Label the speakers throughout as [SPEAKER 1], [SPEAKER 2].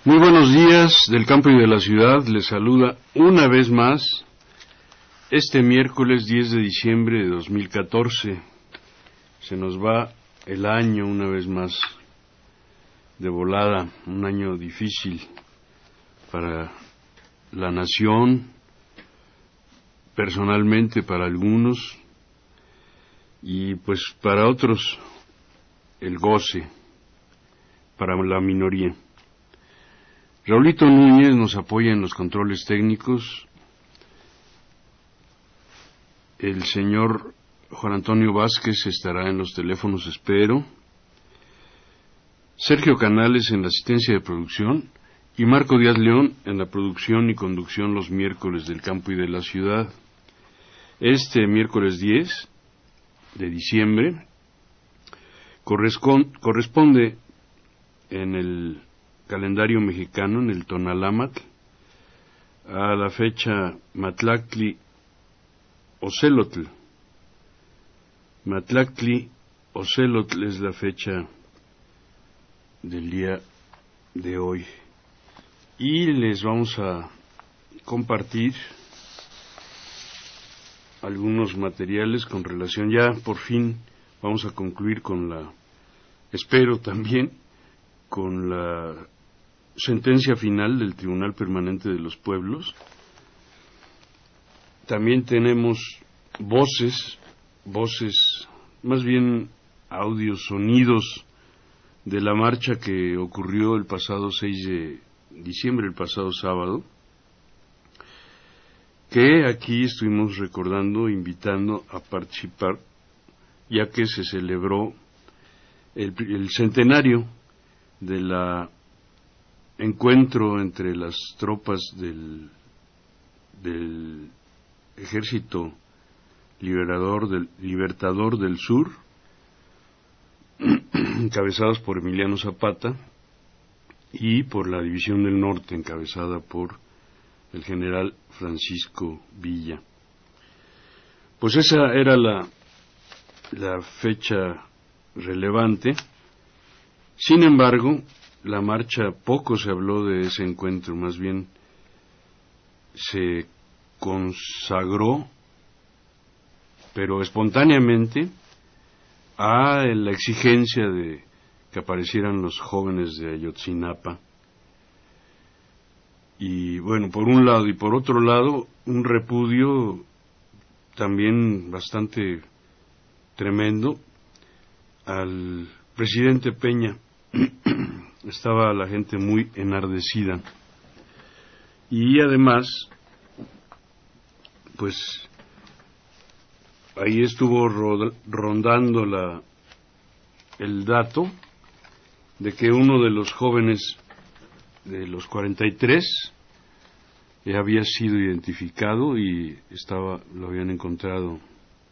[SPEAKER 1] Muy buenos días del campo y de la ciudad. Les saluda una vez más este miércoles 10 de diciembre de 2014. Se nos va el año una vez más de volada, un año difícil para la nación, personalmente para algunos, y pues para otros el goce, para la minoría. Raulito Núñez nos apoya en los controles técnicos. El señor Juan Antonio Vázquez estará en los teléfonos, espero. Sergio Canales en la asistencia de producción y Marco Díaz León en la producción y conducción los miércoles del campo y de la ciudad. Este miércoles 10 de diciembre corresponde en el calendario mexicano, en el Tonalámatl, a la fecha Matlactli Ocelotl. Matlactli Ocelotl es la fecha del día de hoy. Y les vamos a compartir algunos materiales con relación, ya por fin vamos a concluir con espero también, con la sentencia final del Tribunal Permanente de los Pueblos. También tenemos voces, más bien audios, sonidos de la marcha que ocurrió el pasado 6 de diciembre, el pasado sábado, que aquí estuvimos recordando, invitando a participar, ya que se celebró el centenario de la encuentro entre las tropas del Ejército Libertador del Sur, encabezados por Emiliano Zapata, y por la División del Norte, encabezada por el general Francisco Villa. Pues esa era la fecha relevante. Sin embargo, la marcha, poco se habló de ese encuentro, más bien se consagró, pero espontáneamente, a la exigencia de que aparecieran los jóvenes de Ayotzinapa. Y bueno, por un lado, y por otro lado, un repudio también bastante tremendo al presidente Peña. Estaba la gente muy enardecida. Y además, pues, ahí estuvo rondando el dato de que uno de los jóvenes de los 43 había sido identificado y lo habían encontrado,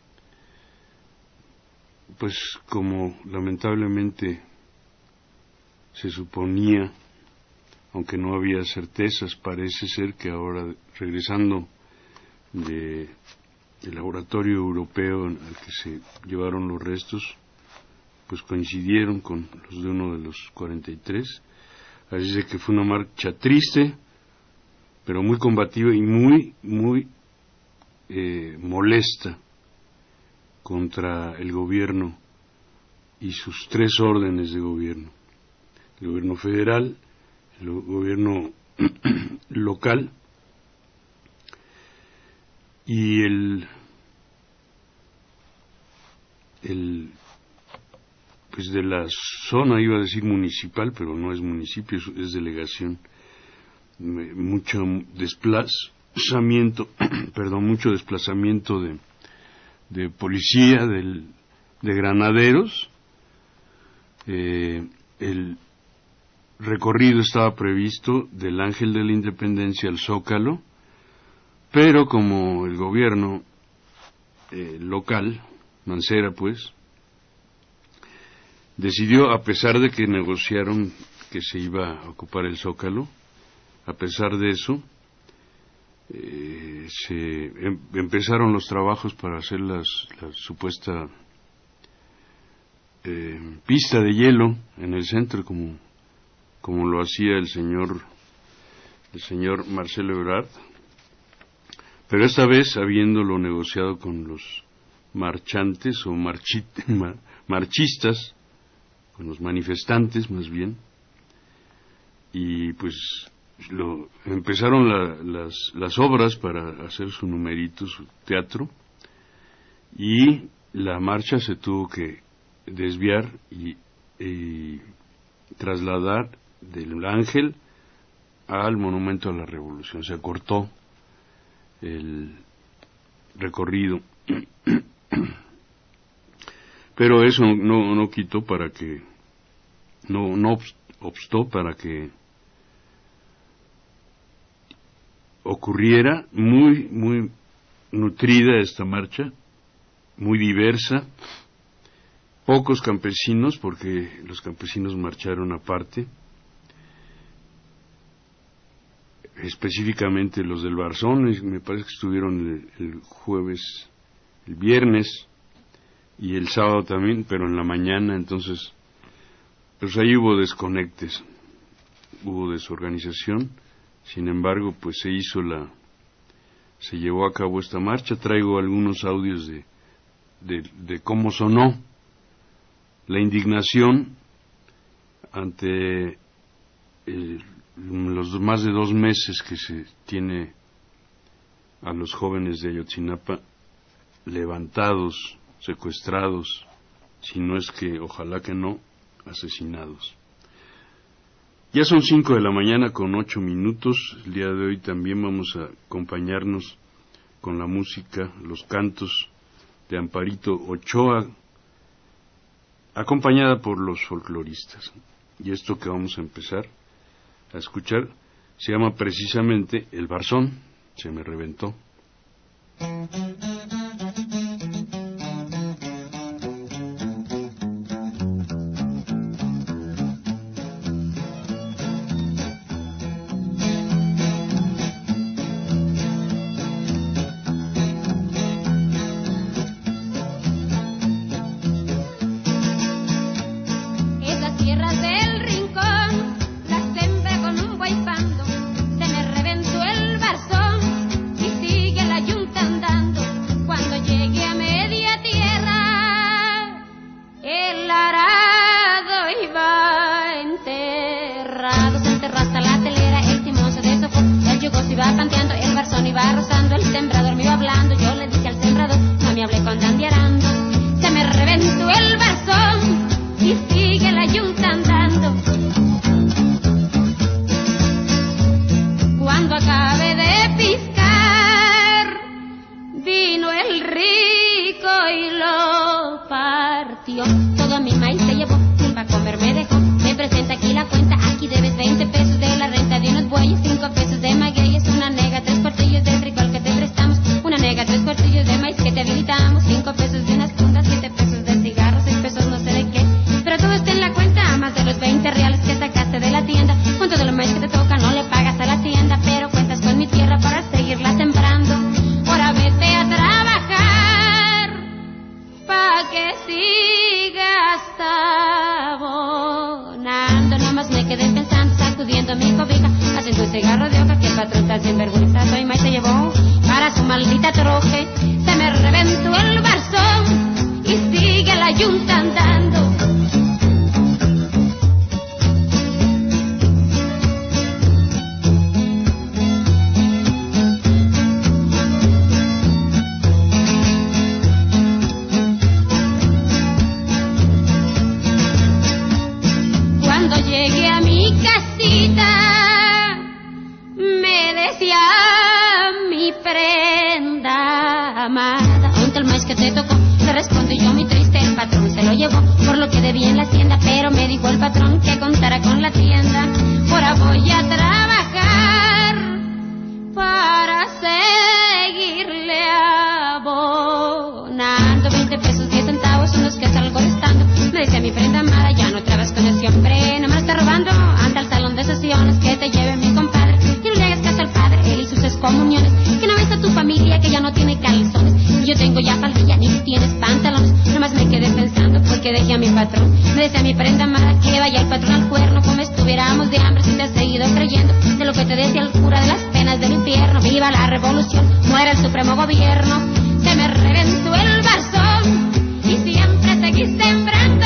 [SPEAKER 1] pues como lamentablemente se suponía, aunque no había certezas. Parece ser que ahora, regresando del laboratorio europeo al que se llevaron los restos, pues coincidieron con los de uno de los 43. Así de que fue una marcha triste, pero muy combativa y muy molesta contra el gobierno y sus tres órdenes de gobierno: el gobierno federal, el gobierno local y pues de la zona, iba a decir municipal, pero no es municipio, es delegación. Mucho desplazamiento de policía, de granaderos. El recorrido estaba previsto del Ángel de la Independencia al Zócalo, pero como el gobierno local, Mancera pues, decidió, a pesar de que negociaron que se iba a ocupar el Zócalo, a pesar de eso, empezaron los trabajos para hacer la supuesta pista de hielo en el centro, como como lo hacía el señor Marcelo Ebrard, pero esta vez habiéndolo negociado con los marchantes o marchistas, con los manifestantes más bien, y pues empezaron las obras para hacer su numerito, su teatro, y la marcha se tuvo que desviar y trasladar del Ángel al Monumento a la Revolución. Se acortó el recorrido, pero eso no quitó para que no obstó para que ocurriera muy nutrida esta marcha, muy diversa, pocos campesinos, porque los campesinos marcharon aparte, específicamente los del Barzón, me parece que estuvieron el jueves, el viernes y el sábado también, pero en la mañana. Entonces pues ahí hubo desconectes, hubo desorganización. Sin embargo, pues se llevó a cabo esta marcha. Traigo algunos audios de cómo sonó la indignación ante los más de 2 meses que se tiene a los jóvenes de Ayotzinapa levantados, secuestrados, si no es que, ojalá que no, asesinados. Ya son 5:08 a.m. El día de hoy también vamos a acompañarnos con la música, los cantos de Amparito Ochoa, acompañada por los folcloristas. Y esto que vamos a empezar a escuchar se llama precisamente El Barzón, se me reventó.
[SPEAKER 2] Me decía mi prenda amada que vaya el patrón al cuerno como estuviéramos de a la revolución. Muere el supremo gobierno, se me reventó el bastón y siempre seguí sembrando.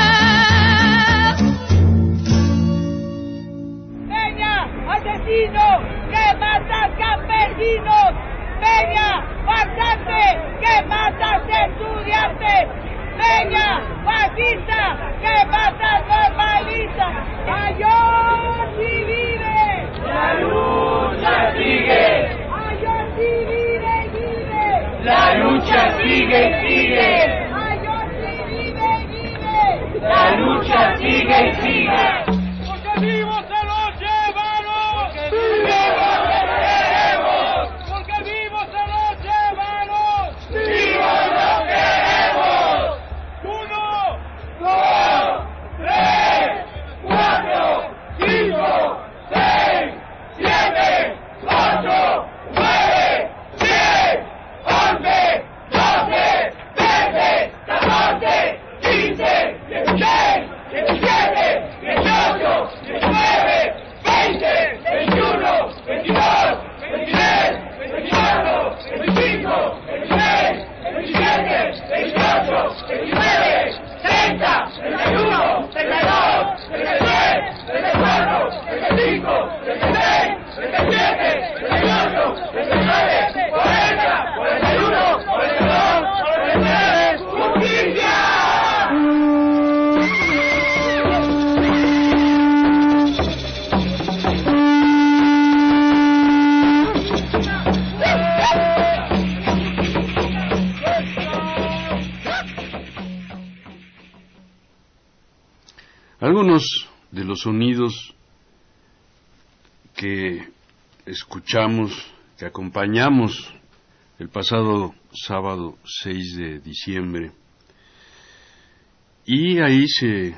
[SPEAKER 3] ¡Peña, asesino, que matas campesinos! ¡Peña, farsante, que matas estudiantes! ¡Peña, fascista, que matas normalistas! ¡Ayotzi vive!
[SPEAKER 4] ¡La lucha sigue!
[SPEAKER 3] ¡Ayotzi vive!
[SPEAKER 4] ¡La lucha sigue!
[SPEAKER 3] ¡Ayotzi vive!
[SPEAKER 4] ¡La lucha sigue!
[SPEAKER 3] ¡Porque vivos se los llevaron!
[SPEAKER 4] ¡Vivos lo queremos!
[SPEAKER 3] ¡Porque vivos se los llevaron!
[SPEAKER 4] ¡Vivos lo queremos!
[SPEAKER 3] 1,
[SPEAKER 4] 2, 3, 4, 5, 6, 7, 8, 9, 10, 11, 12, 13, 14, 15, 16, 17, 18, 19, 20, 21, 22, 23, 24, 25, 26, 27, 28, 29, 30, 31, 32, 33, 34, 35, 36, 37, 38, 39, 40, 41, 42, 43, ¡justicia!
[SPEAKER 1] Algunos de los sonidos que escuchamos, que acompañamos el pasado sábado 6 de diciembre, y ahí se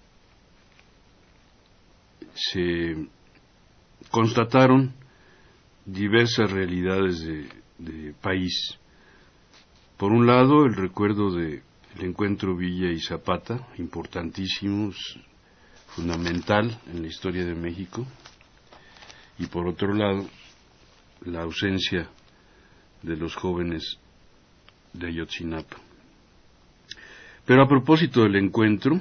[SPEAKER 1] constataron diversas realidades de país. Por un lado, el recuerdo del encuentro Villa y Zapata, importantísimo, fundamental en la historia de México, y por otro lado, la ausencia de los jóvenes de Ayotzinapa. Pero a propósito del encuentro,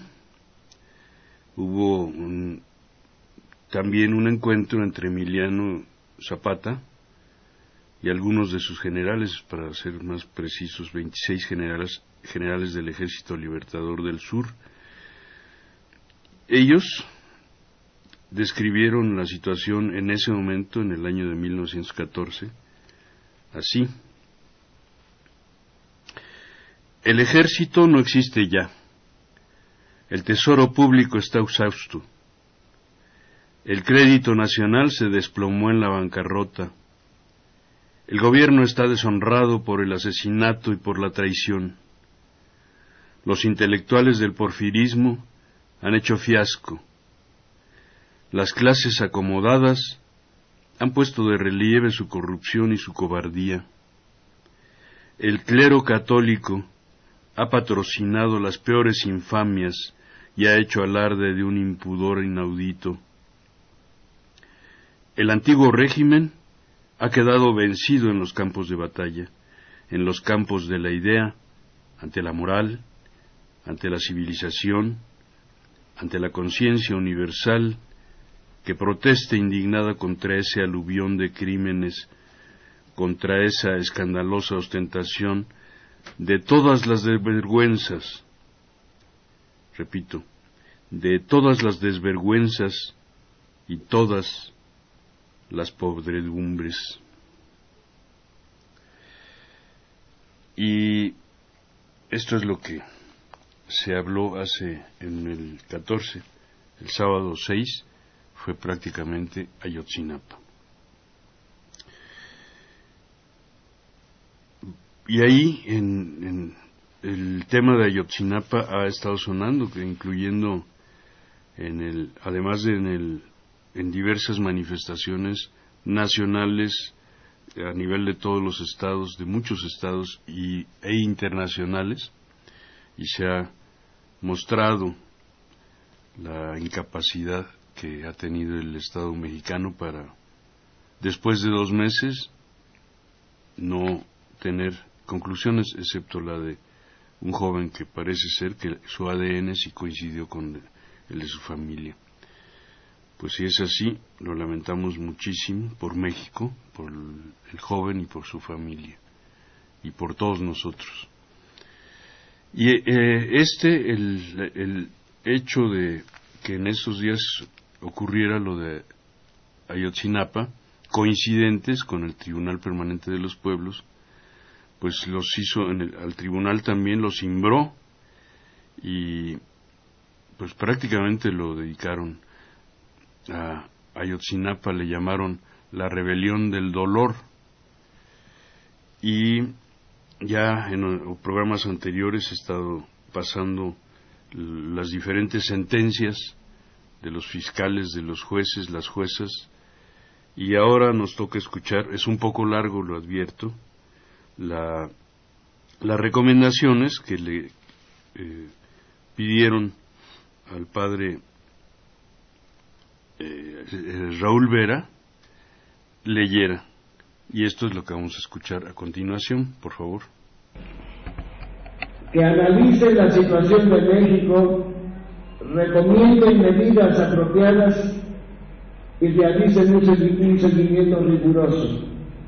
[SPEAKER 1] hubo también un encuentro entre Emiliano Zapata y algunos de sus generales, para ser más precisos, 26 generales del Ejército Libertador del Sur. Ellos describieron la situación en ese momento, en el año de 1914, así: el ejército no existe ya, el tesoro público está exhausto, el crédito nacional se desplomó en la bancarrota, el gobierno está deshonrado por el asesinato y por la traición, los intelectuales del porfirismo han hecho fiasco, las clases acomodadas han puesto de relieve su corrupción y su cobardía, el clero católico ha patrocinado las peores infamias y ha hecho alarde de un impudor inaudito. El antiguo régimen ha quedado vencido en los campos de batalla, en los campos de la idea, ante la moral, ante la civilización, ante la conciencia universal que protesta indignada contra ese aluvión de crímenes, contra esa escandalosa ostentación de todas las desvergüenzas, repito, de todas las desvergüenzas y todas las podredumbres. Y esto es lo que se habló en el 14, el sábado 6, fue prácticamente Ayotzinapa. Y ahí, en el tema de Ayotzinapa ha estado sonando, incluyendo además en diversas manifestaciones nacionales a nivel de todos los estados, de muchos estados e internacionales, y se ha mostrado la incapacidad que ha tenido el Estado mexicano para, después de 2 meses, no tener conclusiones, excepto la de un joven que parece ser que su ADN sí coincidió con el de su familia. Pues si es así, lo lamentamos muchísimo por México, por el joven y por su familia, y por todos nosotros. Y el hecho de que en esos días ocurriera lo de Ayotzinapa, coincidentes con el Tribunal Permanente de los Pueblos, pues los hizo, al tribunal también lo cimbró, y pues prácticamente lo dedicaron a Ayotzinapa, le llamaron la rebelión del dolor. Y ya en programas anteriores he estado pasando las diferentes sentencias de los fiscales, de los jueces, las juezas, y ahora nos toca escuchar, es un poco largo, lo advierto, las recomendaciones que le pidieron al padre Raúl Vera leyera, y esto es lo que vamos a escuchar a continuación, por favor.
[SPEAKER 5] Que analicen la situación de México, recomienden medidas apropiadas y realicen un seguimiento riguroso.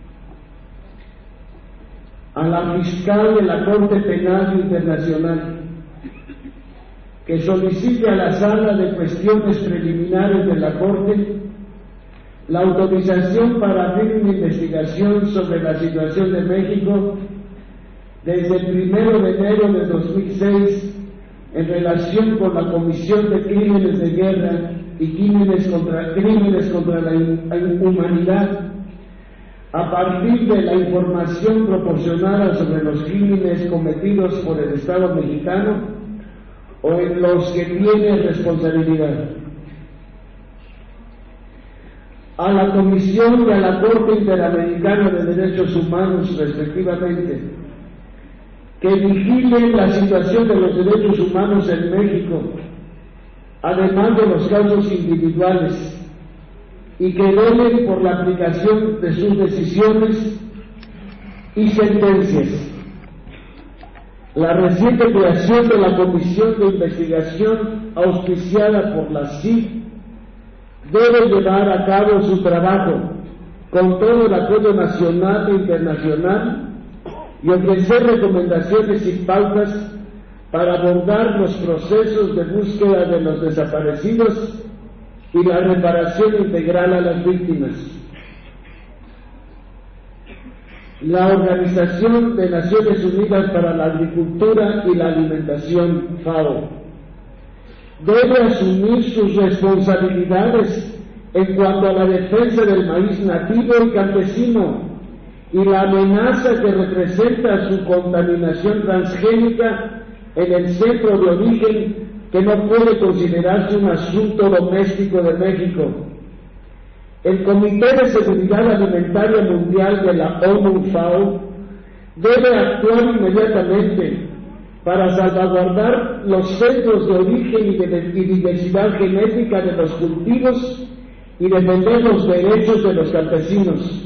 [SPEAKER 5] A la fiscal de la Corte Penal Internacional, que solicite a la Sala de Cuestiones Preliminares de la Corte la autorización para abrir una investigación sobre la situación de México desde el 1 de enero de 2006 en relación con la comisión de crímenes de guerra y crímenes contra la humanidad, a partir de la información proporcionada sobre los crímenes cometidos por el Estado mexicano o en los que tiene responsabilidad. A la Comisión y a la Corte Interamericana de Derechos Humanos, respectivamente, que vigilen la situación de los derechos humanos en México, además de los casos individuales, y que velen por la aplicación de sus decisiones y sentencias. La reciente creación de la Comisión de Investigación auspiciada por la CID debe llevar a cabo su trabajo con todo el apoyo nacional e internacional y ofrecer recomendaciones y pautas para abordar los procesos de búsqueda de los desaparecidos y la reparación integral a las víctimas. La Organización de Naciones Unidas para la Agricultura y la Alimentación, FAO, debe asumir sus responsabilidades en cuanto a la defensa del maíz nativo y campesino y la amenaza que representa su contaminación transgénica en el centro de origen, que no puede considerarse un asunto doméstico de México. El Comité de Seguridad Alimentaria Mundial de la ONU-FAO debe actuar inmediatamente para salvaguardar los centros de origen y diversidad genética de los cultivos y defender los derechos de los campesinos.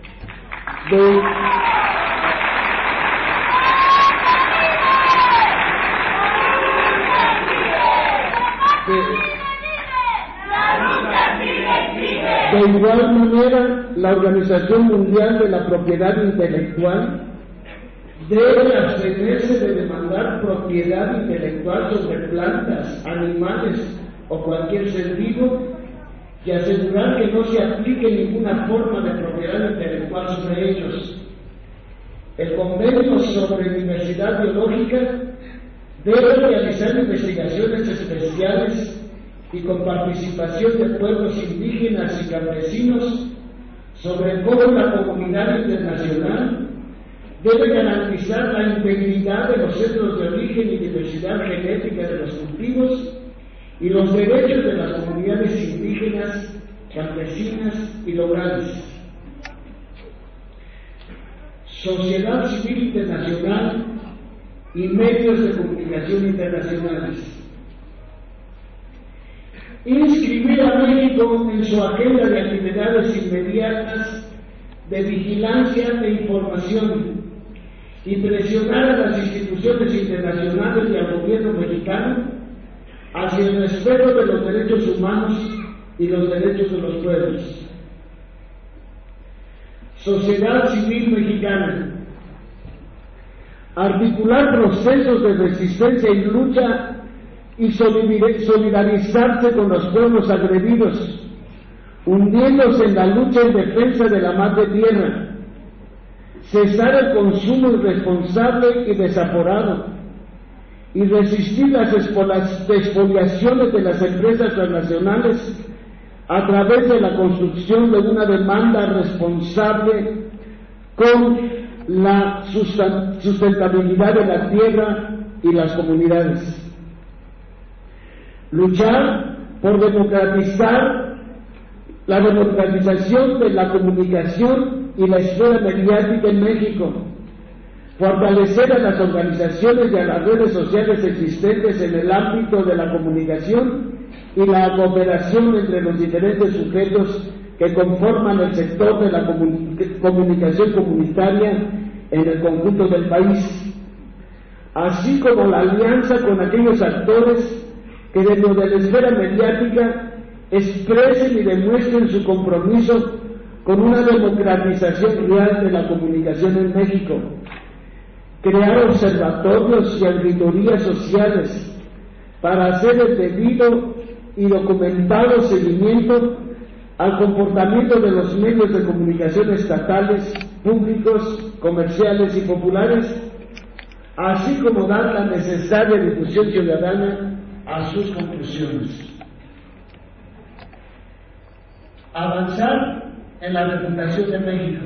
[SPEAKER 5] De igual manera, la Organización Mundial de la Propiedad Intelectual debe abstenerse de demandar propiedad intelectual sobre plantas, animales o cualquier ser vivo y asegurar que no se aplique ninguna forma de propiedad intelectual sobre ellos. El Convenio sobre Diversidad Biológica debe realizar investigaciones especiales y con participación de pueblos indígenas y campesinos sobre cómo la comunidad internacional debe garantizar la integridad de los centros de origen y diversidad genética de los cultivos y los derechos de las comunidades indígenas, campesinas y locales. Sociedad civil internacional y medios de comunicación internacionales. Inscribir a México en su agenda de actividades inmediatas de vigilancia e información y presionar a las instituciones internacionales y al gobierno mexicano hacia el respeto de los derechos humanos y los derechos de los pueblos. Sociedad civil mexicana. Articular procesos de resistencia y lucha y solidarizarse con los pueblos agredidos, hundiéndose en la lucha en defensa de la madre tierra. Cesar el consumo irresponsable y desaforado y resistir las expoliaciones de las empresas transnacionales a través de la construcción de una demanda responsable con la sustentabilidad de la tierra y las comunidades. Luchar por democratizar la democratización de la comunicación y la esfera mediática en México, fortalecer a las organizaciones y a las redes sociales existentes en el ámbito de la comunicación y la cooperación entre los diferentes sujetos que conforman el sector de la comunicación comunitaria en el conjunto del país, así como la alianza con aquellos actores que dentro de la esfera mediática expresen y demuestren su compromiso con una democratización real de la comunicación en México, crear observatorios y auditorías sociales para hacer el debido y documentado seguimiento al comportamiento de los medios de comunicación estatales, públicos, comerciales y populares, así como dar la necesaria difusión ciudadana a sus conclusiones. Avanzar en la refundación de México.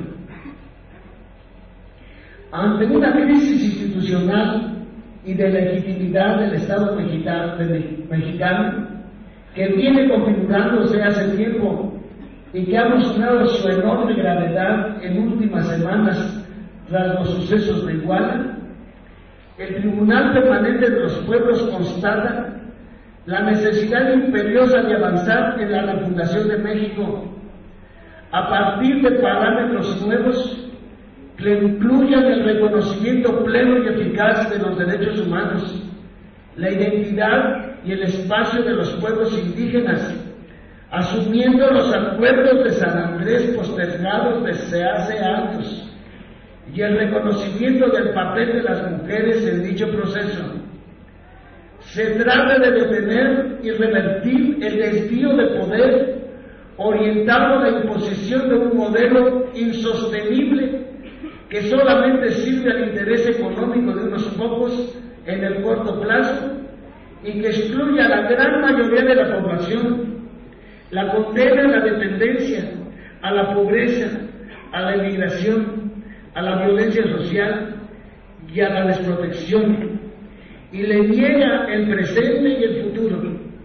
[SPEAKER 5] Ante una crisis institucional y de legitimidad del Estado mexicano que viene configurándose hace tiempo y que ha mostrado su enorme gravedad en últimas semanas tras los sucesos de Iguala, el Tribunal Permanente de los Pueblos constata la necesidad imperiosa de avanzar en la refundación de México a partir de parámetros nuevos que incluyan el reconocimiento pleno y eficaz de los derechos humanos, la identidad y el espacio de los pueblos indígenas, asumiendo los acuerdos de San Andrés postergados desde hace años y el reconocimiento del papel de las mujeres en dicho proceso. Se trata de detener y revertir el desvío de poder orientado a la imposición de un modelo insostenible que solamente sirve al interés económico de unos pocos en el corto plazo y que excluye a la gran mayoría de la población, la condena a la dependencia, a la pobreza, a la emigración, a la violencia social y a la desprotección, y le niega el presente y el futuro,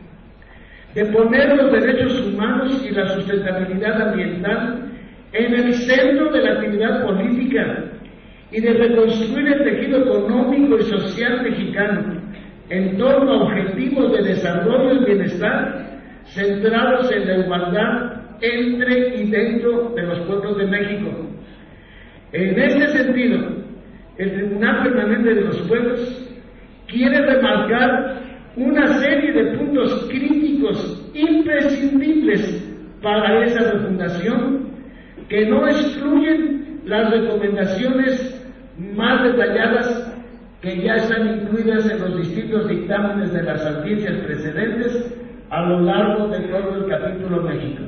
[SPEAKER 5] de poner los derechos humanos y la sustentabilidad ambiental en el centro de la actividad política y de reconstruir el tejido económico y social mexicano en torno a objetivos de desarrollo y bienestar centrados en la igualdad entre y dentro de los pueblos de México. En este sentido, el Tribunal Permanente de los Pueblos quiere remarcar una serie de puntos críticos imprescindibles para esa refundación que no excluyen las recomendaciones más detalladas que ya están incluidas en los distintos dictámenes de las audiencias precedentes a lo largo de todo el capítulo México.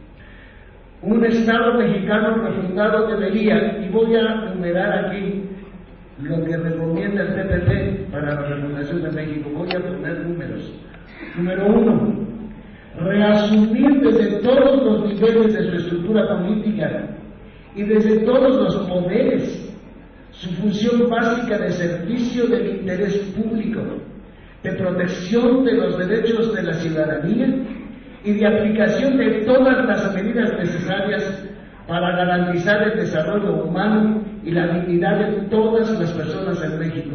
[SPEAKER 5] Un Estado mexicano refundado debería, y voy a enumerar aquí lo que recomienda el TPP para la refundación de México, voy a poner números. Número 1, reasumir desde todos los niveles de su estructura política y desde todos los poderes su función básica de servicio del interés público, de protección de los derechos de la ciudadanía y de aplicación de todas las medidas necesarias para garantizar el desarrollo humano y la dignidad de todas las personas en México.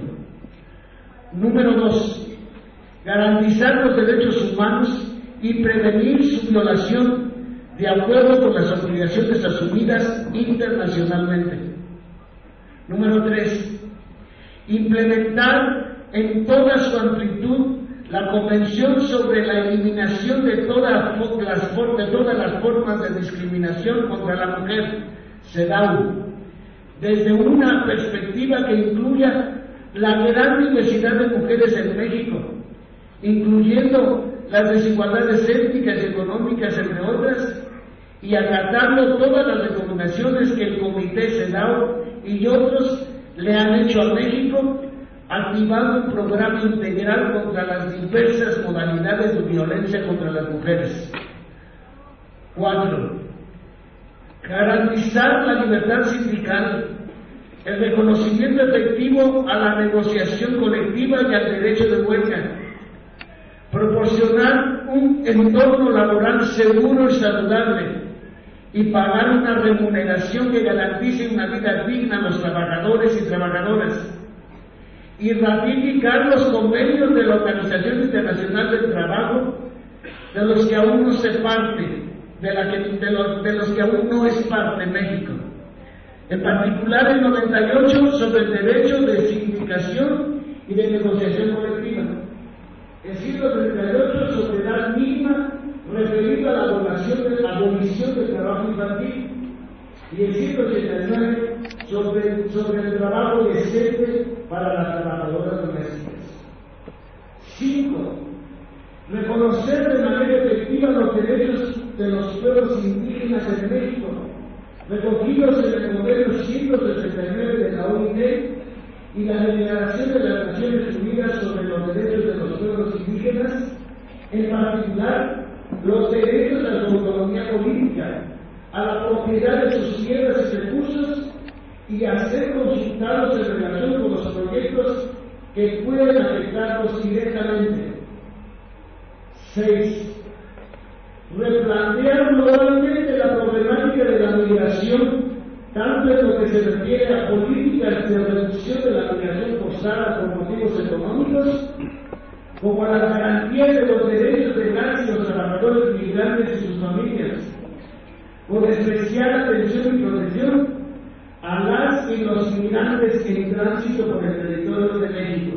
[SPEAKER 5] Número 2, garantizar los derechos humanos y prevenir su violación de acuerdo con las obligaciones asumidas internacionalmente. Número 3. Implementar en toda su amplitud la Convención sobre la eliminación de todas las formas de discriminación contra la mujer, CEDAW, desde una perspectiva que incluya la gran diversidad de mujeres en México, incluyendo las desigualdades étnicas y económicas, entre otras, y acatando todas las recomendaciones que el Comité CEDAW y otros le han hecho a México, activando un programa integral contra las diversas modalidades de violencia contra las mujeres. 4. Garantizar la libertad sindical, el reconocimiento efectivo a la negociación colectiva y al derecho de huelga, proporcionar un entorno laboral seguro y saludable y pagar una remuneración que garantice una vida digna a los trabajadores y trabajadoras, y ratificar los convenios de la Organización Internacional del Trabajo de los que aún no se parte, de los que aún no es parte México. En particular el 98 sobre el derecho de sindicación y de negociación colectiva. El 138 sobre edad mínima referido a la abolición del trabajo infantil. Y el 189 sobre el trabajo decente para las trabajadoras domésticas. 5. Reconocer de manera efectiva los derechos de los pueblos indígenas en México, recogidos en el convenio 169 de la OIT y la Declaración de las Naciones Unidas sobre los derechos de los pueblos indígenas, en particular los derechos a la autonomía política, a la propiedad de sus tierras y recursos, y a ser consultados en relación con los proyectos que pueden afectarlos directamente. 6. Replantear globalmente la problemática de la migración, tanto en lo que se refiere a políticas de reducción de la migración forzada por motivos económicos, como a la garantía de los derechos de las y los trabajadores migrantes y sus familias, con especial atención y protección a las y los migrantes en tránsito por el territorio de México.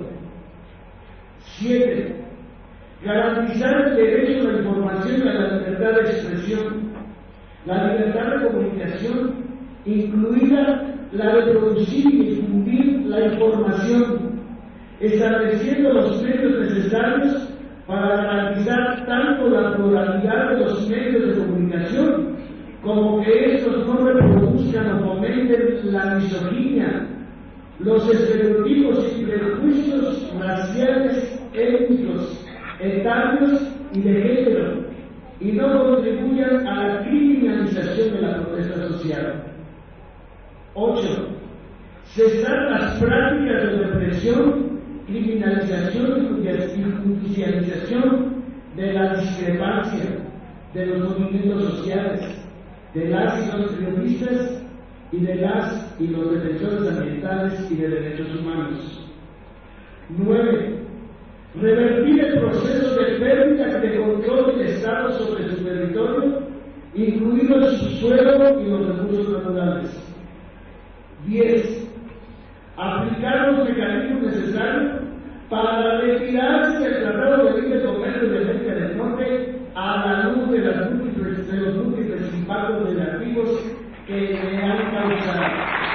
[SPEAKER 5] 7. Garantizar el derecho a la información y a la libertad de expresión, la libertad de comunicación, incluida la de producir y difundir la información, estableciendo los medios necesarios para garantizar tanto la pluralidad de los medios de comunicación como que estos no reproduzcan o fomenten la misoginia, los estereotipos y prejuicios raciales, étnicos, etarios y de género, y no contribuyan a la criminalización de la protesta social. 8. Cesar las prácticas de represión, criminalización y judicialización de la discrepancia de los movimientos sociales, de las y los periodistas y de las y los defensores ambientales y de derechos humanos. 9. Revertir el proceso de pérdida de control del Estado sobre su territorio, incluido su suelo y los recursos naturales. 10. Aplicar los mecanismos necesarios para retirarse del Tratado de Libre Comercio de América del Norte a la luz de los múltiples impactos negativos que le han causado.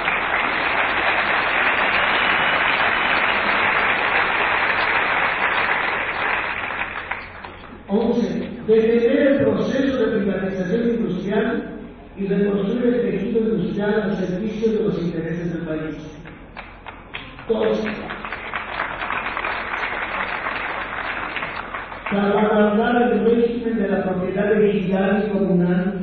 [SPEAKER 5] 11. Detener el proceso de privatización industrial y reconstruir el tejido industrial al servicio de los intereses del país. 12. Salvaguardar el régimen de la propiedad digital y comunal,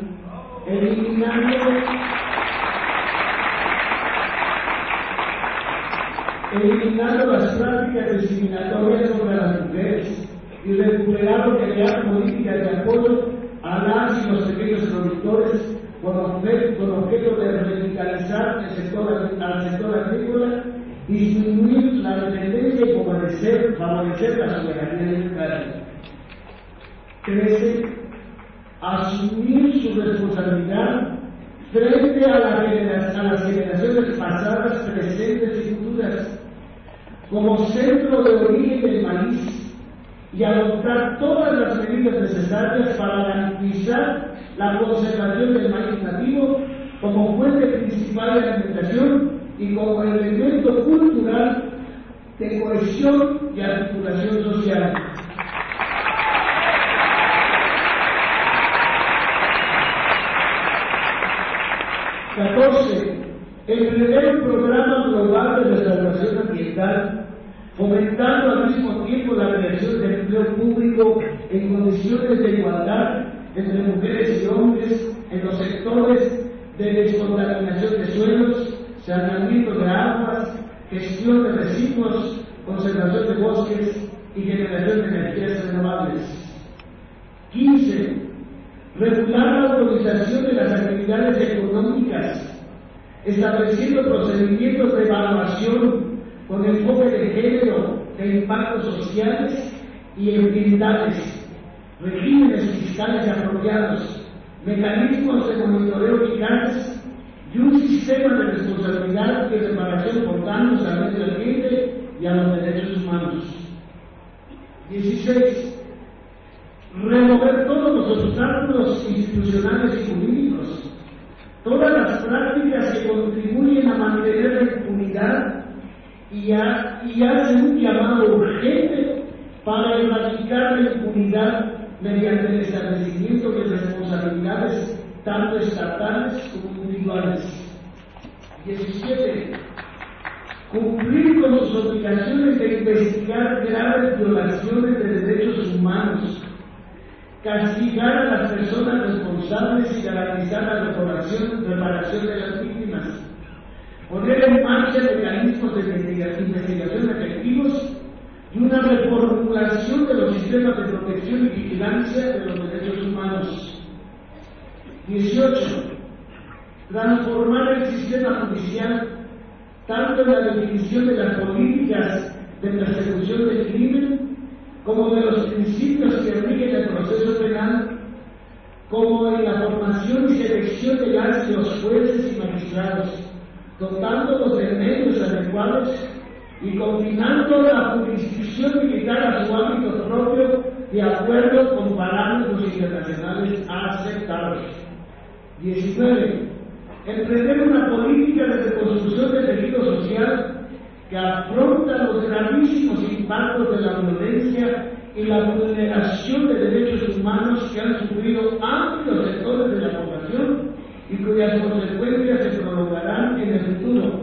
[SPEAKER 5] eliminando las prácticas discriminatorias contra las mujeres y recuperar o crear políticas de apoyo a las y los pequeños productores con objeto de revitalizar al sector agrícola, disminuir la dependencia y favorecer la soberanía alimentaria. 13. asumir su responsabilidad frente a las generaciones pasadas, presentes y futuras, como centro de origen del maíz, y adoptar todas las medidas necesarias para garantizar la conservación del maíz nativo como fuente principal de alimentación y como elemento cultural de cohesión y articulación social. Emprender un programa global de restauración ambiental, fomentando al mismo tiempo la creación de empleo público en condiciones de igualdad entre mujeres y hombres en los sectores de descontaminación de suelos, saneamiento de aguas, gestión de residuos, conservación de bosques y generación de energías renovables. 15. Regular la autorización de las actividades económicas, estableciendo procedimientos de evaluación con enfoque de género, de impactos sociales y ambientales, regímenes fiscales apropiados, mecanismos de monitoreo eficaces y un sistema de responsabilidad y reparación por daños al medio ambiente y a los derechos humanos. 16. Remover todos los obstáculos institucionales y jurídicos, todas las prácticas que contribuyen a mantener la impunidad y hacen un llamado urgente para erradicar la impunidad mediante el establecimiento de responsabilidades tanto estatales como individuales. 17. Cumplir con sus obligaciones de investigar graves violaciones de derechos humanos, castigar a las personas responsables y garantizar la reparación de las víctimas, poner en marcha mecanismos de investigación efectivos y una reformulación de los sistemas de protección y vigilancia de los derechos humanos. 18. Transformar el sistema judicial tanto en la definición de las políticas de persecución del crimen como de los principios que rigen el proceso penal, como en la formación y selección de las y los jueces y magistrados, dotándolos de medios adecuados y combinando la jurisdicción militar a su ámbito propio de acuerdo con parámetros internacionales aceptados. 19. Emprender una política de reconstrucción del tejido social que afronta los gravísimos impactos de la violencia y la vulneración de derechos humanos que han sufrido amplios sectores de la población y cuyas consecuencias se prolongarán en el futuro.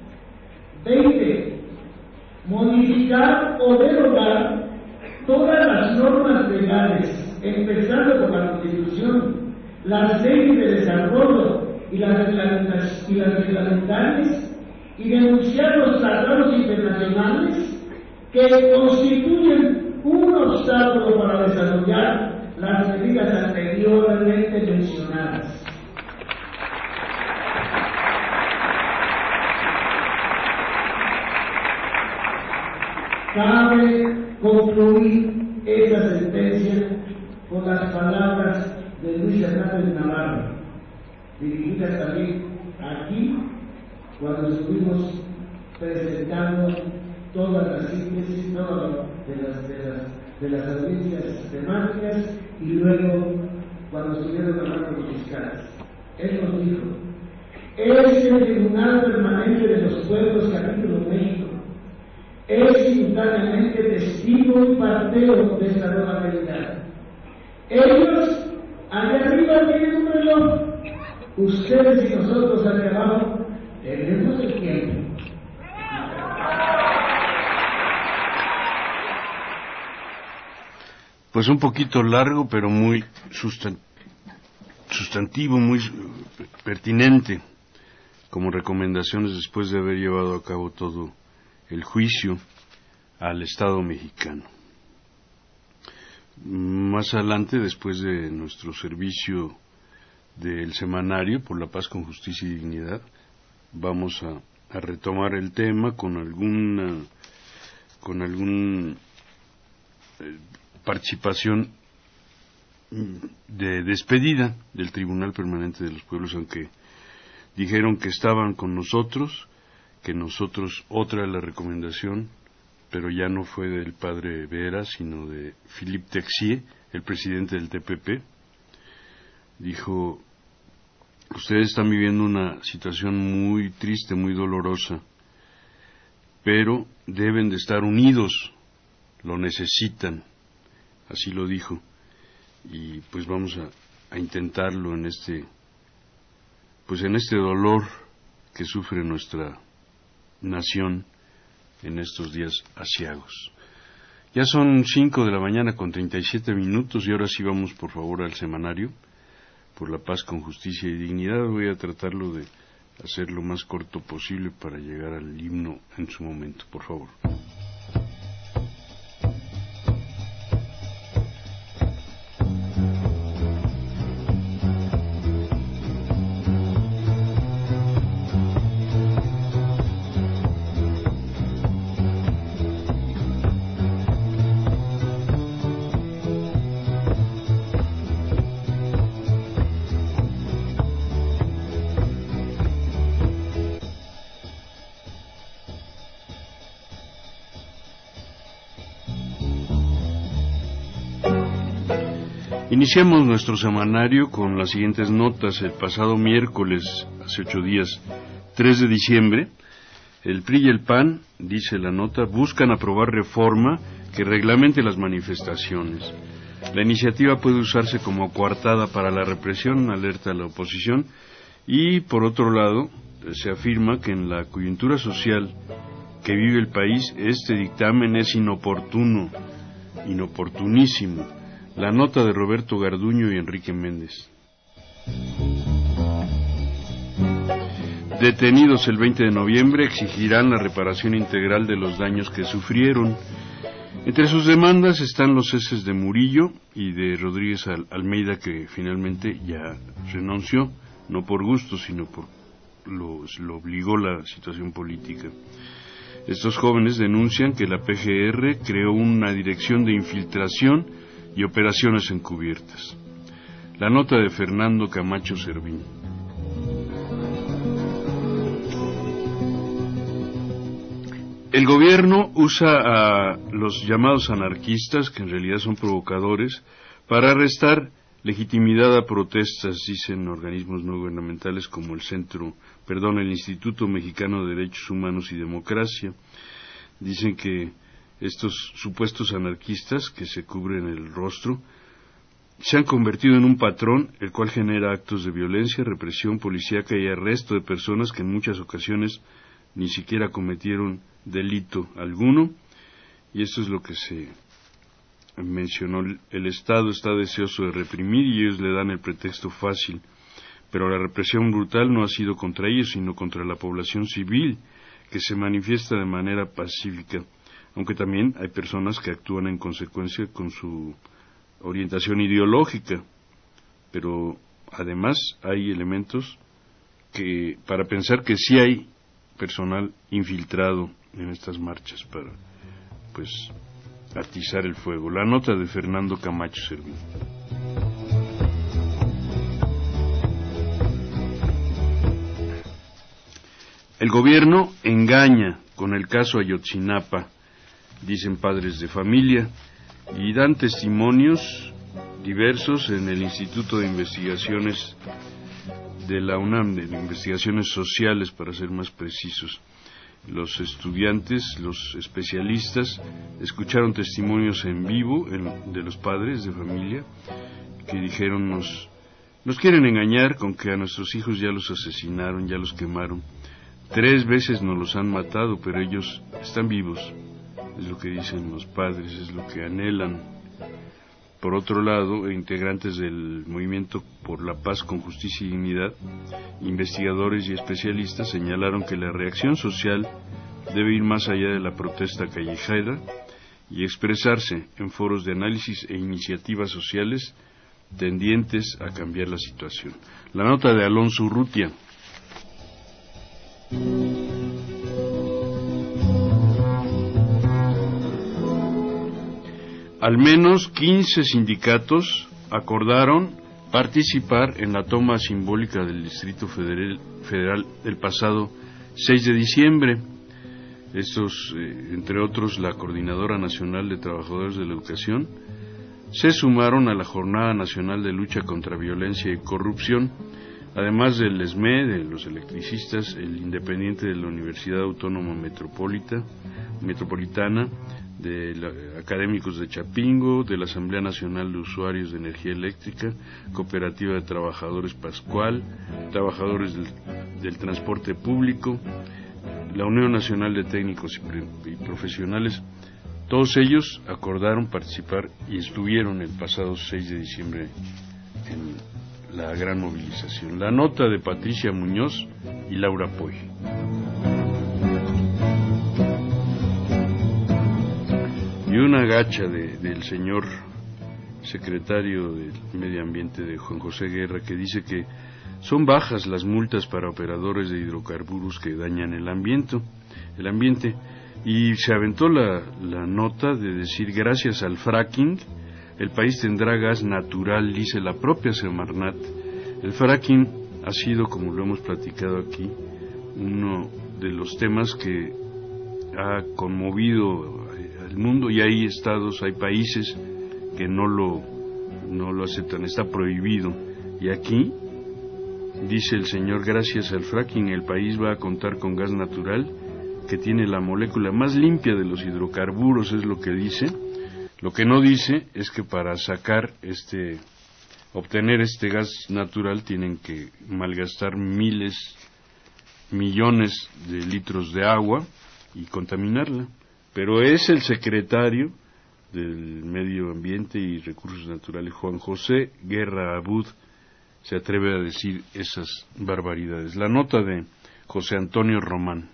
[SPEAKER 5] 20. Modificar o derogar todas las normas legales, empezando por la Constitución, las leyes de desarrollo y las reglamentarias, y denunciar los tratados internacionales que constituyen un obstáculo para desarrollar las medidas anteriormente mencionadas. Cabe concluir esta sentencia con las palabras de Luis Hernández Navarro, dirigidas también aquí cuando estuvimos presentando todas las síntesis, de las audiencias temáticas y luego cuando estuvieron hablando los fiscales. Él nos dijo: es el Tribunal Permanente de los Pueblos Capítulo México, es simultáneamente testigo y partero de esta nueva realidad. Ellos allá arriba tienen un reloj, ustedes y nosotros aquí abajo tenemos el tiempo.
[SPEAKER 1] Pues un poquito largo, pero muy sustantivo, muy pertinente, como recomendaciones después de haber llevado a cabo todo el juicio al Estado mexicano. Más adelante, después de nuestro servicio del semanario Por la Paz con Justicia y Dignidad, vamos a retomar el tema con alguna participación de despedida del Tribunal Permanente de los Pueblos, aunque dijeron que estaban con nosotros, que nosotros, otra la recomendación, pero ya no fue del padre Vera, sino de Philippe Texier, el presidente del TPP. Dijo: ustedes están viviendo una situación muy triste, muy dolorosa, pero deben de estar unidos, lo necesitan, así lo dijo, y pues vamos a intentarlo en este dolor que sufre nuestra nación en estos días aciagos. Ya son 5:37 a.m, y ahora sí vamos por favor al semanario por la paz con justicia y dignidad. Voy a tratarlo de hacer lo más corto posible para llegar al himno en su momento, por favor. Iniciamos nuestro semanario con las siguientes notas. El pasado miércoles, hace 8 días, 3 de diciembre, el PRI y el PAN, dice la nota, buscan aprobar reforma que reglamente las manifestaciones. La iniciativa puede usarse como coartada para la represión, alerta a la oposición, y por otro lado, se afirma que en la coyuntura social que vive el país, este dictamen es inoportuno, inoportunísimo. La nota de Roberto Garduño y Enrique Méndez. Detenidos el 20 de noviembre exigirán la reparación integral de los daños que sufrieron. Entre sus demandas están los ceses de Murillo y de Rodríguez Almeida, que finalmente ya renunció, no por gusto, sino por lo obligó la situación política. Estos jóvenes denuncian que la PGR creó una dirección de infiltración y operaciones encubiertas. La nota de Fernando Camacho Servín. El gobierno usa a los llamados anarquistas, que en realidad son provocadores, para restar legitimidad a protestas, dicen organismos no gubernamentales como el Instituto Mexicano de Derechos Humanos y Democracia. Dicen que estos supuestos anarquistas que se cubren el rostro se han convertido en un patrón, el cual genera actos de violencia, represión policíaca y arresto de personas que en muchas ocasiones ni siquiera cometieron delito alguno. Y esto es lo que se mencionó. El Estado está deseoso de reprimir y ellos le dan el pretexto fácil, pero la represión brutal no ha sido contra ellos, sino contra la población civil, que se manifiesta de manera pacífica, aunque también hay personas que actúan en consecuencia con su orientación ideológica, pero además hay elementos que para pensar que sí hay personal infiltrado en estas marchas para, pues, atizar el fuego. La nota de Fernando Camacho Servín. El gobierno engaña con el caso Ayotzinapa, dicen padres de familia, y dan testimonios diversos en el Instituto de Investigaciones de la UNAM, de Investigaciones Sociales, para ser más precisos. Los estudiantes, los especialistas, escucharon testimonios en vivo de los padres de familia que dijeron: nos quieren engañar con que a nuestros hijos ya los asesinaron, ya los quemaron. 3 veces nos los han matado, pero ellos están vivos. Es lo que dicen los padres, es lo que anhelan. Por otro lado, integrantes del Movimiento por la Paz con Justicia y Dignidad, investigadores y especialistas señalaron que la reacción social debe ir más allá de la protesta callejera y expresarse en foros de análisis e iniciativas sociales tendientes a cambiar la situación. La nota de Alonso Urrutia. Al menos 15 sindicatos acordaron participar en la toma simbólica del Distrito Federal el pasado 6 de diciembre. Estos, entre otros, la Coordinadora Nacional de Trabajadores de la Educación, se sumaron a la Jornada Nacional de Lucha contra Violencia y Corrupción, además del ESME, de los electricistas, el Independiente de la Universidad Autónoma Metropolitana, de académicos de Chapingo, de la Asamblea Nacional de Usuarios de Energía Eléctrica, Cooperativa de Trabajadores Pascual, trabajadores del transporte público, la Unión Nacional de Técnicos y Profesionales. Todos ellos acordaron participar y estuvieron el pasado 6 de diciembre en la gran movilización. La nota de Patricia Muñoz y Laura Poy. Y una gacha del señor secretario del Medio Ambiente, de Juan José Guerra, que dice que son bajas las multas para operadores de hidrocarburos que dañan el ambiente, y se aventó la nota de decir: gracias al fracking el país tendrá gas natural, dice la propia Semarnat. El fracking ha sido, como lo hemos platicado aquí, uno de los temas que ha conmovido al mundo, y hay estados, hay países que no lo aceptan, está prohibido. Y aquí dice el señor: gracias al fracking el país va a contar con gas natural que tiene la molécula más limpia de los hidrocarburos, es lo que dice. Lo que no dice es que para obtener este gas natural tienen que malgastar millones de litros de agua y contaminarla. Pero es el secretario del Medio Ambiente y Recursos Naturales, Juan José Guerra Abud, se atreve a decir esas barbaridades. La nota de José Antonio Román.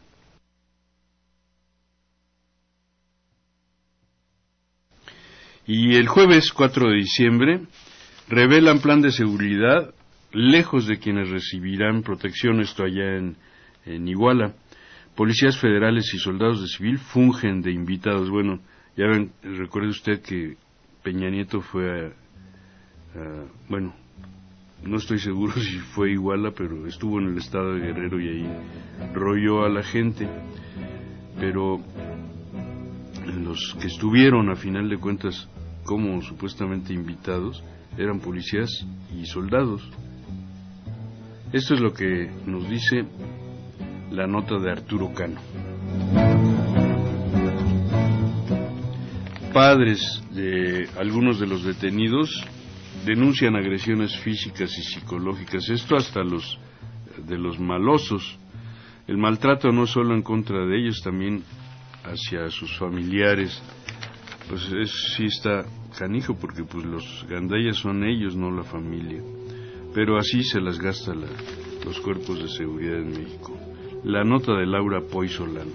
[SPEAKER 1] Y el jueves 4 de diciembre revelan plan de seguridad lejos de quienes recibirán protección, esto allá en Iguala. Policías federales y soldados de civil fungen de invitados. Bueno, ya ven, recuerde usted que Peña Nieto fue bueno, no estoy seguro si fue Iguala, pero estuvo en el estado de Guerrero y ahí rolló a la gente. Pero los que estuvieron, a final de cuentas, como supuestamente invitados, eran policías y soldados. Esto es lo que nos dice la nota de Arturo Cano. Padres de algunos de los detenidos denuncian agresiones físicas y psicológicas, esto hasta de los malosos. El maltrato no solo en contra de ellos, también hacia sus familiares. Pues sí está canijo, porque pues los gandallas son ellos, no la familia. Pero así se las gasta los cuerpos de seguridad en México. La nota de Laura Poy Solano.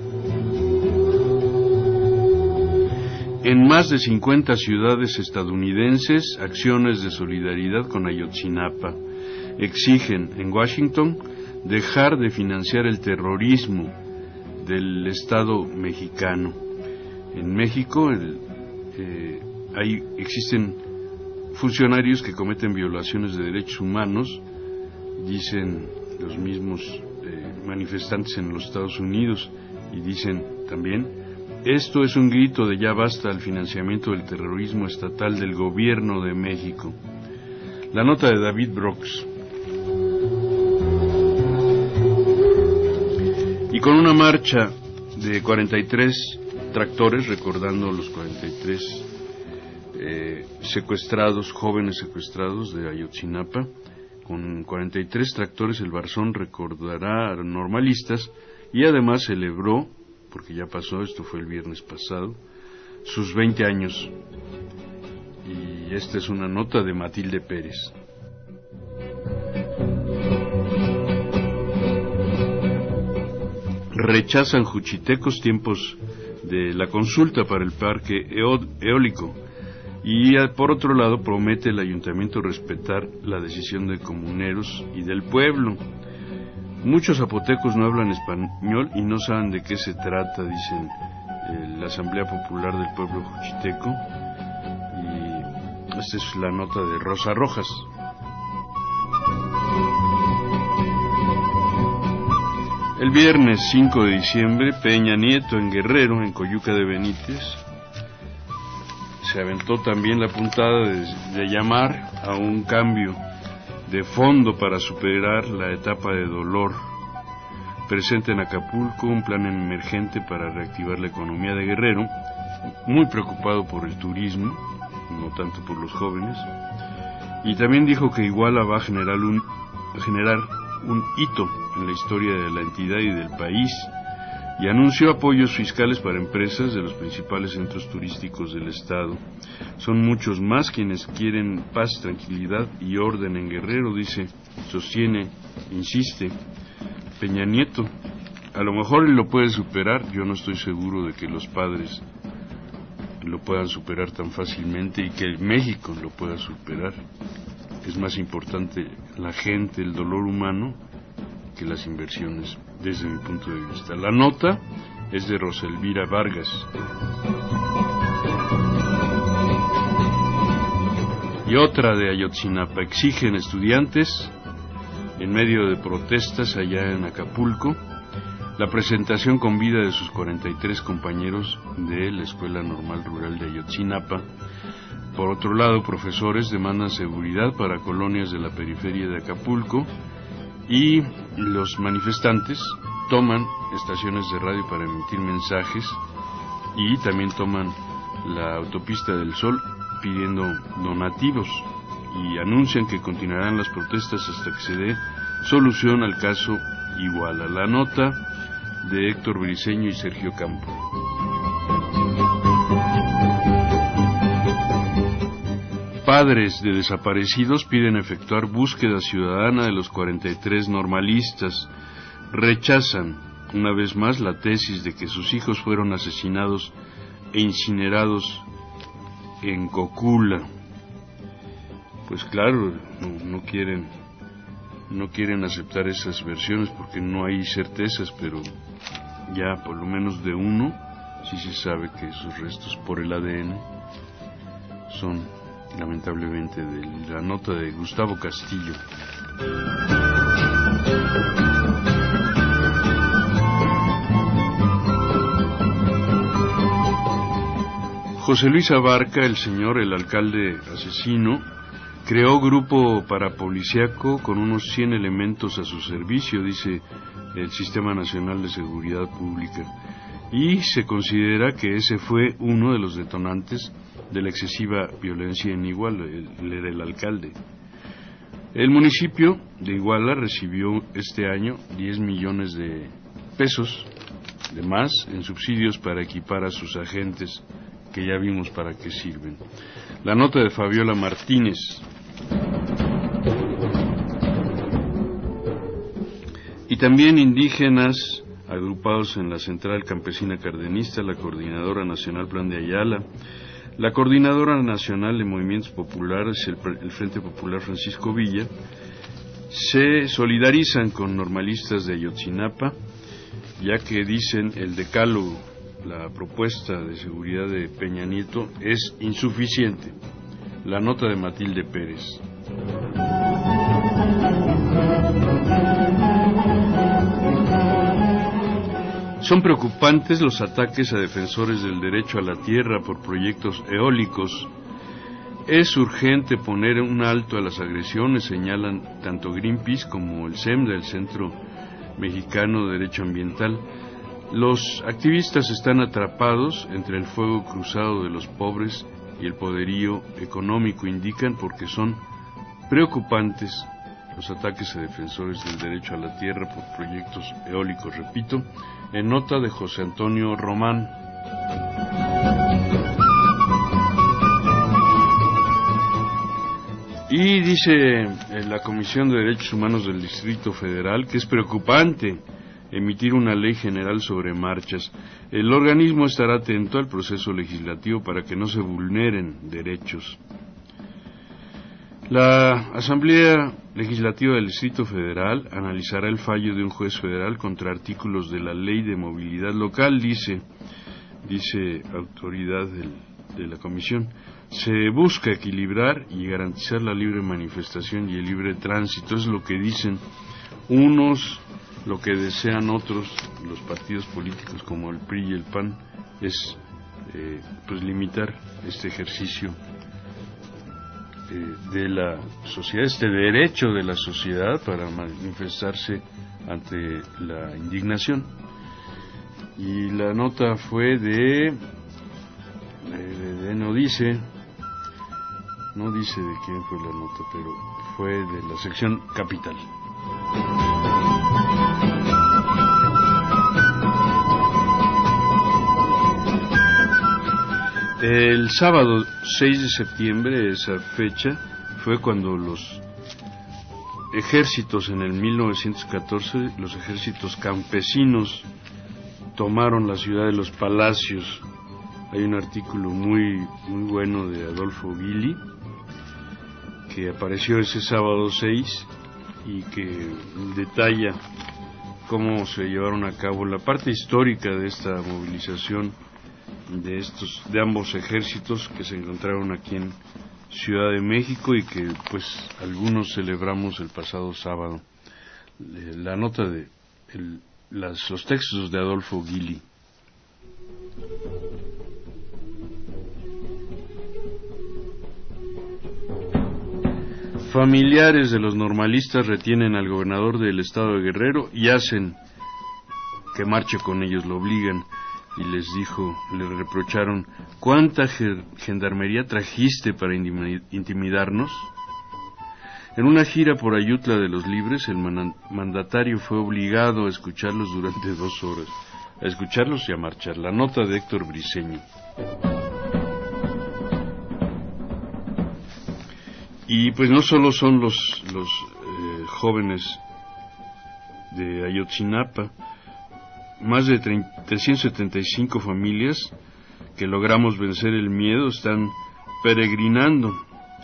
[SPEAKER 1] En más de 50 ciudades estadounidenses, acciones de solidaridad con Ayotzinapa exigen en Washington dejar de financiar el terrorismo del Estado mexicano. En México existen funcionarios que cometen violaciones de derechos humanos, dicen los mismos manifestantes en los Estados Unidos, y dicen también: esto es un grito de ya basta al financiamiento del terrorismo estatal del gobierno de México. La nota de David Brooks. Y con una marcha de 43 tractores, recordando los 43 secuestrados, jóvenes secuestrados de Ayotzinapa, con 43 tractores el Barzón recordará a normalistas y además celebró, porque ya pasó, esto fue el viernes pasado, sus 20 años. Y esta es una nota de Matilde Pérez. Rechazan juchitecos tiempos de la consulta para el parque eólico, y por otro lado promete el ayuntamiento respetar la decisión de comuneros y del pueblo. Muchos zapotecos no hablan español y no saben de qué se trata, dicen la Asamblea Popular del Pueblo Juchiteco, y Esta es la nota de Rosa Rojas. El viernes 5 de diciembre, Peña Nieto en Guerrero, en Coyuca de Benítez, se aventó también la puntada de llamar a un cambio de fondo para superar la etapa de dolor. Presenta en Acapulco un plan emergente para reactivar la economía de Guerrero, muy preocupado por el turismo, no tanto por los jóvenes, y también dijo que Iguala va a generar un hito en la historia de la entidad y del país, y anunció apoyos fiscales para empresas de los principales centros turísticos del estado. Son muchos más quienes quieren paz, tranquilidad y orden en Guerrero, dice, sostiene, insiste Peña Nieto. A lo mejor él lo puede superar, yo no estoy seguro de que los padres lo puedan superar tan fácilmente y que México lo pueda superar. Es más importante la gente, el dolor humano, que las inversiones, desde mi punto de vista. La nota es de Rosa Elvira Vargas. Y otra de Ayotzinapa: exigen estudiantes, en medio de protestas allá en Acapulco, la presentación con vida de sus 43 compañeros de la Escuela Normal Rural de Ayotzinapa. Por otro lado, profesores demandan seguridad para colonias de la periferia de Acapulco, y los manifestantes toman estaciones de radio para emitir mensajes, y también toman la autopista del Sol pidiendo donativos, y anuncian que continuarán las protestas hasta que se dé solución al caso Iguala. La nota de Héctor Briceño y Sergio Campo. Padres de desaparecidos piden efectuar búsqueda ciudadana de los 43 normalistas. Rechazan una vez más la tesis de que sus hijos fueron asesinados e incinerados en Cocula. Pues claro, no quieren aceptar esas versiones porque no hay certezas, pero ya por lo menos de uno sí se sabe que esos restos por el ADN son lamentablemente de la nota de Gustavo Castillo. José Luis Abarca, el alcalde asesino, creó grupo parapolicíaco con unos 100 elementos a su servicio, dice el Sistema Nacional de Seguridad Pública, y se considera que ese fue uno de los detonantes de la excesiva violencia en Iguala. Él era el alcalde. El municipio de Iguala recibió este año 10 millones de pesos de más en subsidios para equipar a sus agentes, que ya vimos para qué sirven. La nota de Fabiola Martínez. Y también indígenas agrupados en la Central Campesina Cardenista, la Coordinadora Nacional Plan de Ayala, la Coordinadora Nacional de Movimientos Populares, el Frente Popular Francisco Villa, se solidarizan con normalistas de Ayotzinapa, ya que dicen el decálogo, la propuesta de seguridad de Peña Nieto es insuficiente. La nota de Matilde Pérez. Son preocupantes los ataques a defensores del derecho a la tierra por proyectos eólicos. Es urgente poner un alto a las agresiones, señalan tanto Greenpeace como el CEMDA, el Centro Mexicano de Derecho Ambiental. Los activistas están atrapados entre el fuego cruzado de los pobres y el poderío económico, indican, porque son preocupantes los ataques a defensores del derecho a la tierra por proyectos eólicos, repito, en nota de José Antonio Román. Y dice la Comisión de Derechos Humanos del Distrito Federal que es preocupante emitir una ley general sobre marchas. El organismo estará atento al proceso legislativo para que no se vulneren derechos. La Asamblea Legislativa del Distrito Federal analizará el fallo de un juez federal contra artículos de la Ley de Movilidad Local, dice autoridad de la comisión. Se busca equilibrar y garantizar la libre manifestación y el libre tránsito. Es lo que dicen unos, lo que desean otros. Los partidos políticos como el PRI y el PAN es pues limitar este ejercicio de la sociedad, este derecho de la sociedad para manifestarse ante la indignación. Y la nota fue no dice de quién fue la nota, pero fue de la sección Capital. El sábado 6 de septiembre, esa fecha, fue cuando los ejércitos en el 1914, los ejércitos campesinos, tomaron la ciudad de los Palacios. Hay un artículo muy bueno de Adolfo Gili que apareció ese sábado 6 y que detalla cómo se llevaron a cabo la parte histórica de esta movilización de ambos ejércitos que se encontraron aquí en Ciudad de México y que pues algunos celebramos el pasado sábado. La nota de los textos de Adolfo Gili. Familiares de los normalistas retienen al gobernador del estado de Guerrero y hacen que marche con ellos, lo obligan. Y le reprocharon: ¿cuánta gendarmería trajiste para intimidarnos? En una gira por Ayutla de los Libres, el mandatario fue obligado a escucharlos durante 2 horas, a escucharlos y a marchar. La nota de Héctor Briceño. Y pues no solo son los jóvenes de Ayotzinapa, más de 375 familias que logramos vencer el miedo están peregrinando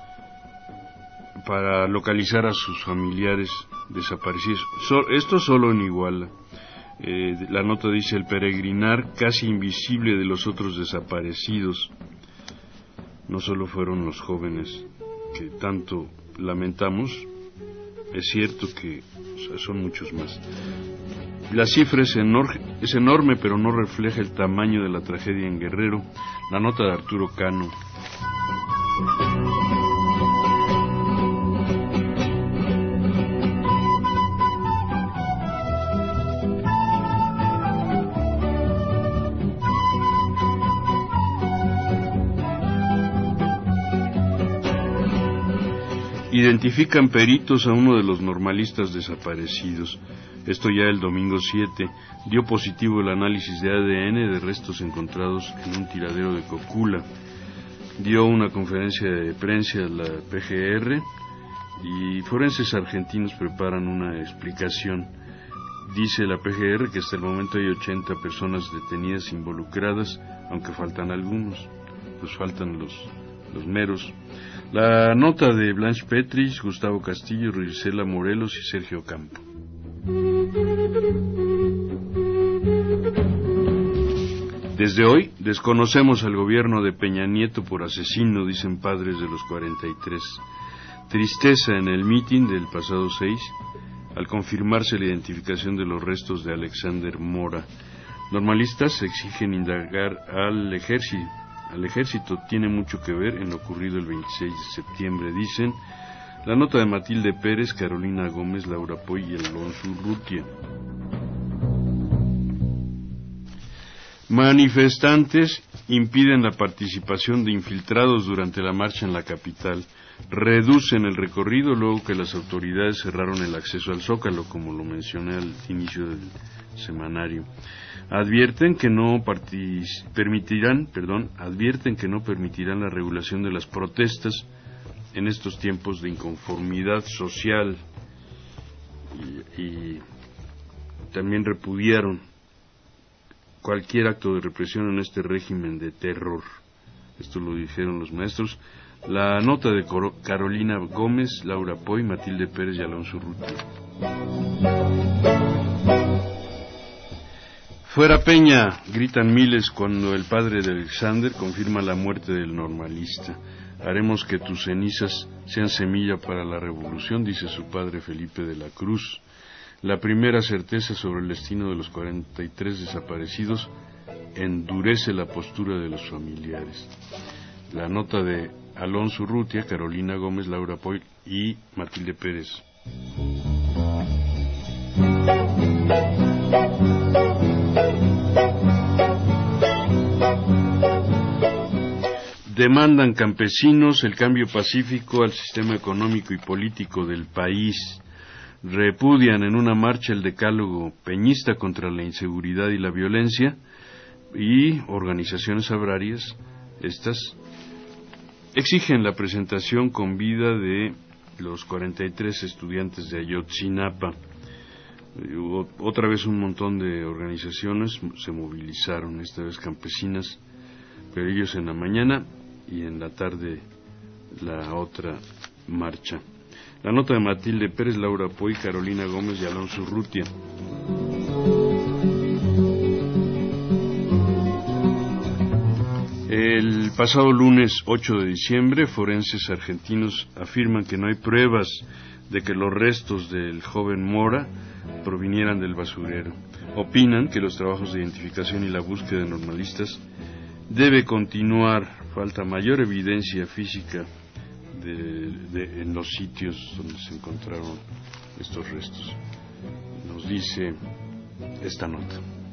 [SPEAKER 1] para localizar a sus familiares desaparecidos. Esto solo en Iguala. La nota dice: el peregrinar casi invisible de los otros desaparecidos. No solo fueron los jóvenes que tanto lamentamos, es cierto que son muchos más. La cifra es enorme, pero no refleja el tamaño de la tragedia en Guerrero. La nota de Arturo Cano. Identifican peritos a uno de los normalistas desaparecidos. Esto ya el domingo 7. Dio positivo el análisis de ADN de restos encontrados en un tiradero de Cocula. Dio una conferencia de prensa a la PGR y forenses argentinos preparan una explicación. Dice la PGR que hasta el momento hay 80 personas detenidas involucradas, aunque faltan algunos, pues faltan los meros. La nota de Blanche Petris, Gustavo Castillo, Gisela Morelos y Sergio Campo. Desde hoy desconocemos al gobierno de Peña Nieto por asesino, dicen padres de los 43. Tristeza en el mitin del pasado 6, al confirmarse la identificación de los restos de Alexander Mora. Normalistas exigen indagar al ejército. Tiene mucho que ver en lo ocurrido el 26 de septiembre, dicen. La nota de Matilde Pérez, Carolina Gómez, Laura Poy y Alonso Urrutia. Manifestantes impiden la participación de infiltrados durante la marcha en la capital. Reducen el recorrido luego que las autoridades cerraron el acceso al Zócalo, como lo mencioné al inicio del semanario. Advierten que no permitirán la regulación de las protestas en estos tiempos de inconformidad social y también repudiaron cualquier acto de represión en este régimen de terror. Esto lo dijeron los maestros. La nota de Carolina Gómez, Laura Poy, Matilde Pérez y Alonso Urrutia. Fuera Peña, gritan miles cuando el padre de Alexander confirma la muerte del normalista. Haremos que tus cenizas sean semilla para la revolución, dice su padre Felipe de la Cruz. La primera certeza sobre el destino de los 43 desaparecidos endurece la postura de los familiares. La nota de Alonso Urrutia, Carolina Gómez, Laura Poy y Matilde Pérez. Demandan campesinos el cambio pacífico al sistema económico y político del país. Repudian en una marcha el decálogo peñista contra la inseguridad y la violencia, y organizaciones agrarias, estas, exigen la presentación con vida de los 43 estudiantes de Ayotzinapa. Otra vez un montón de organizaciones se movilizaron, esta vez campesinas, pero ellos en la mañana y en la tarde la otra marcha. La nota de Matilde Pérez, Laura Poy, Carolina Gómez y Alonso Urrutia. El pasado lunes 8 de diciembre, forenses argentinos afirman que no hay pruebas de que los restos del joven Mora provinieran del basurero. Opinan que los trabajos de identificación y la búsqueda de normalistas debe continuar. Falta mayor evidencia física en los sitios donde se encontraron estos restos. Nos dice esta nota.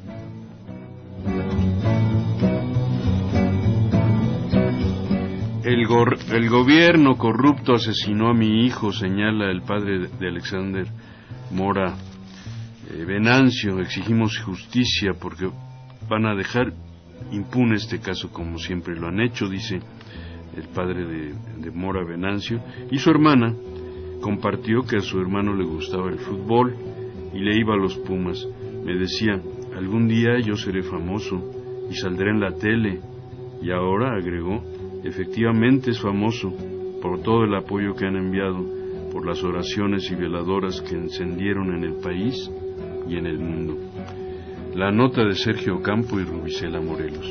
[SPEAKER 1] El gobierno corrupto asesinó a mi hijo, señala el padre de Alexander Mora Venancio. Exigimos justicia porque van a dejar impune este caso como siempre lo han hecho, dice el padre de Mora Venancio. Y su hermana compartió que a su hermano le gustaba el fútbol y le iba a los Pumas. Me decía, algún día yo seré famoso y saldré en la tele. Y ahora, agregó, efectivamente es famoso por todo el apoyo que han enviado, por las oraciones y veladoras que encendieron en el país y en el mundo. La nota de Sergio Campo y Rubicela Morelos.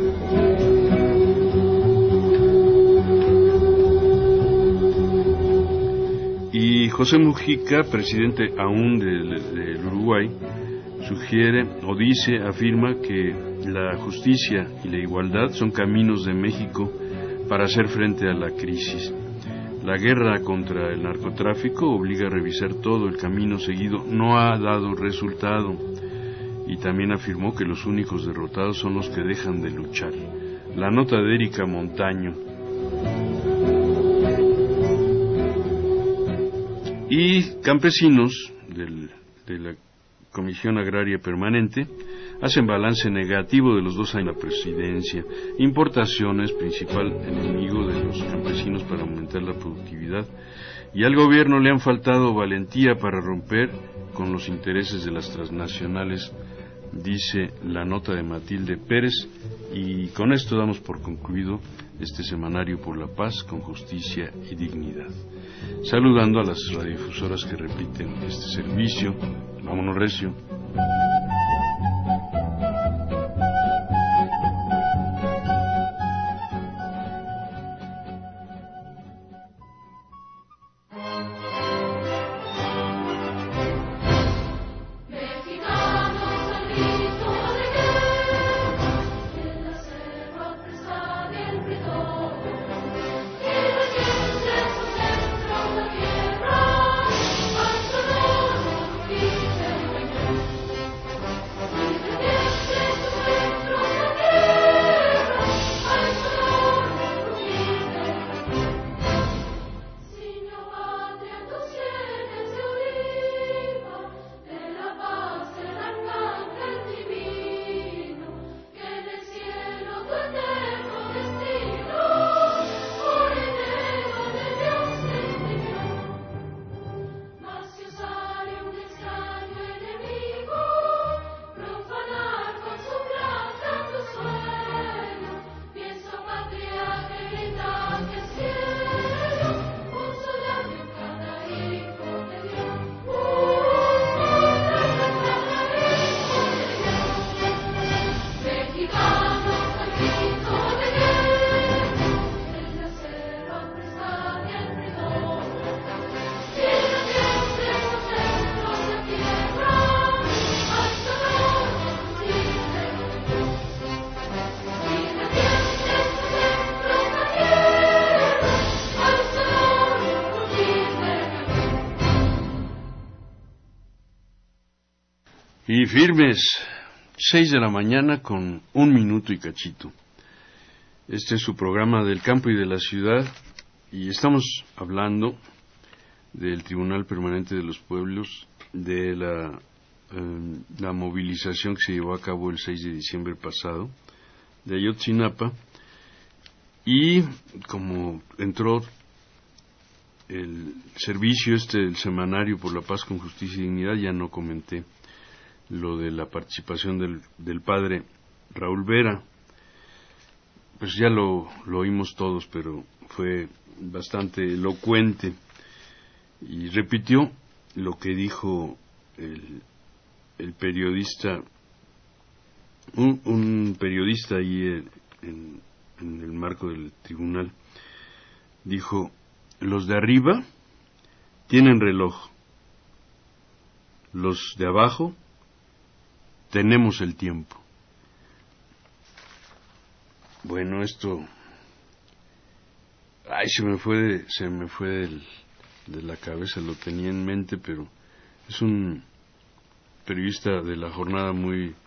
[SPEAKER 1] Y José Mujica, presidente aún del Uruguay, sugiere o dice, afirma que la justicia y la igualdad son caminos de México para hacer frente a la crisis. La guerra contra el narcotráfico obliga a revisar todo, el camino seguido no ha dado resultado. Y también afirmó que los únicos derrotados son los que dejan de luchar. La nota de Erika Montaño. Y campesinos de la Comisión Agraria Permanente hacen balance negativo de los 2 años de la presidencia. Importaciones, principal enemigo de los campesinos para aumentar la productividad. Y al gobierno le han faltado valentía para romper con los intereses de las transnacionales, dice la nota de Matilde Pérez. Y con esto damos por concluido este semanario por la paz con justicia y dignidad. Saludando a las radiodifusoras que repiten este servicio. Vámonos recio. Y firmes, 6 de la mañana con 1 minuto y cachito. Este es su programa del campo y de la ciudad, y estamos hablando del Tribunal Permanente de los Pueblos, de la movilización que se llevó a cabo el 6 de diciembre pasado, de Ayotzinapa, y como entró el servicio el semanario por la paz con justicia y dignidad, ya no comenté lo de la participación del padre Raúl Vera. Pues ya lo oímos todos, pero fue bastante elocuente y repitió lo que dijo el periodista, un periodista ahí en el marco del tribunal. Dijo: los de arriba tienen reloj, los de abajo tenemos el tiempo. Bueno, esto se me fue de la cabeza, lo tenía en mente, pero es un periodista de La Jornada muy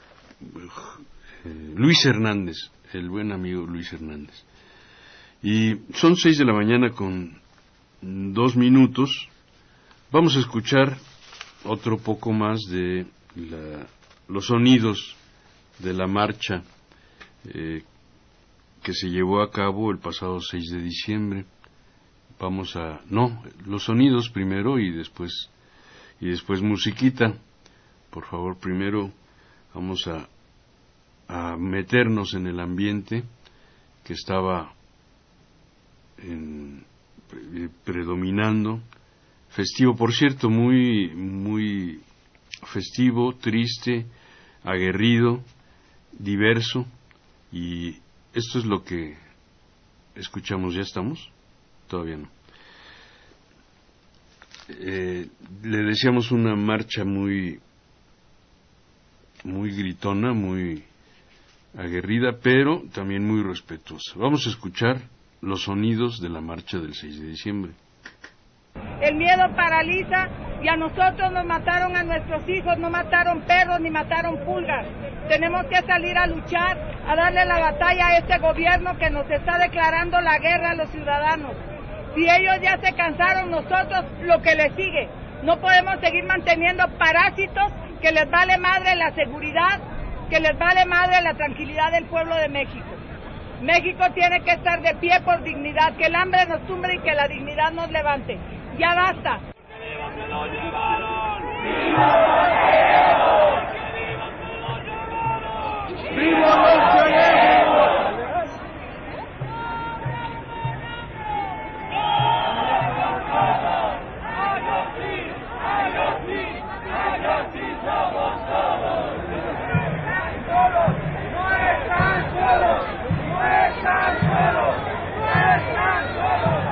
[SPEAKER 1] Luis Hernández, el buen amigo Luis Hernández. Y son 6 de la mañana con 2 minutos. Vamos a escuchar otro poco más de los sonidos de la marcha que se llevó a cabo el pasado 6 de diciembre. Los sonidos primero y después musiquita. Por favor, primero vamos a meternos en el ambiente que estaba predominando. Festivo, por cierto, muy, muy festivo, triste, aguerrido, diverso, y esto es lo que escuchamos. ¿Ya estamos? Todavía no. Le decíamos una marcha muy, muy gritona, muy aguerrida, pero también muy respetuosa. Vamos a escuchar los sonidos de la marcha del 6 de diciembre.
[SPEAKER 6] El miedo paraliza, y a nosotros nos mataron a nuestros hijos, no mataron perros ni mataron pulgas. Tenemos que salir a luchar, a darle la batalla a este gobierno que nos está declarando la guerra a los ciudadanos. Si ellos ya se cansaron, nosotros lo que les sigue. No podemos seguir manteniendo parásitos que les vale madre la seguridad, que les vale madre la tranquilidad del pueblo de México. México tiene que estar de pie por dignidad, que el hambre nos tumbre y que la dignidad nos levante. ¡Ya basta!
[SPEAKER 3] ¡Se lo llevaron!
[SPEAKER 4] ¡Viva los queremos!
[SPEAKER 3] Somos todos. No están solos. No están solos. No están solos.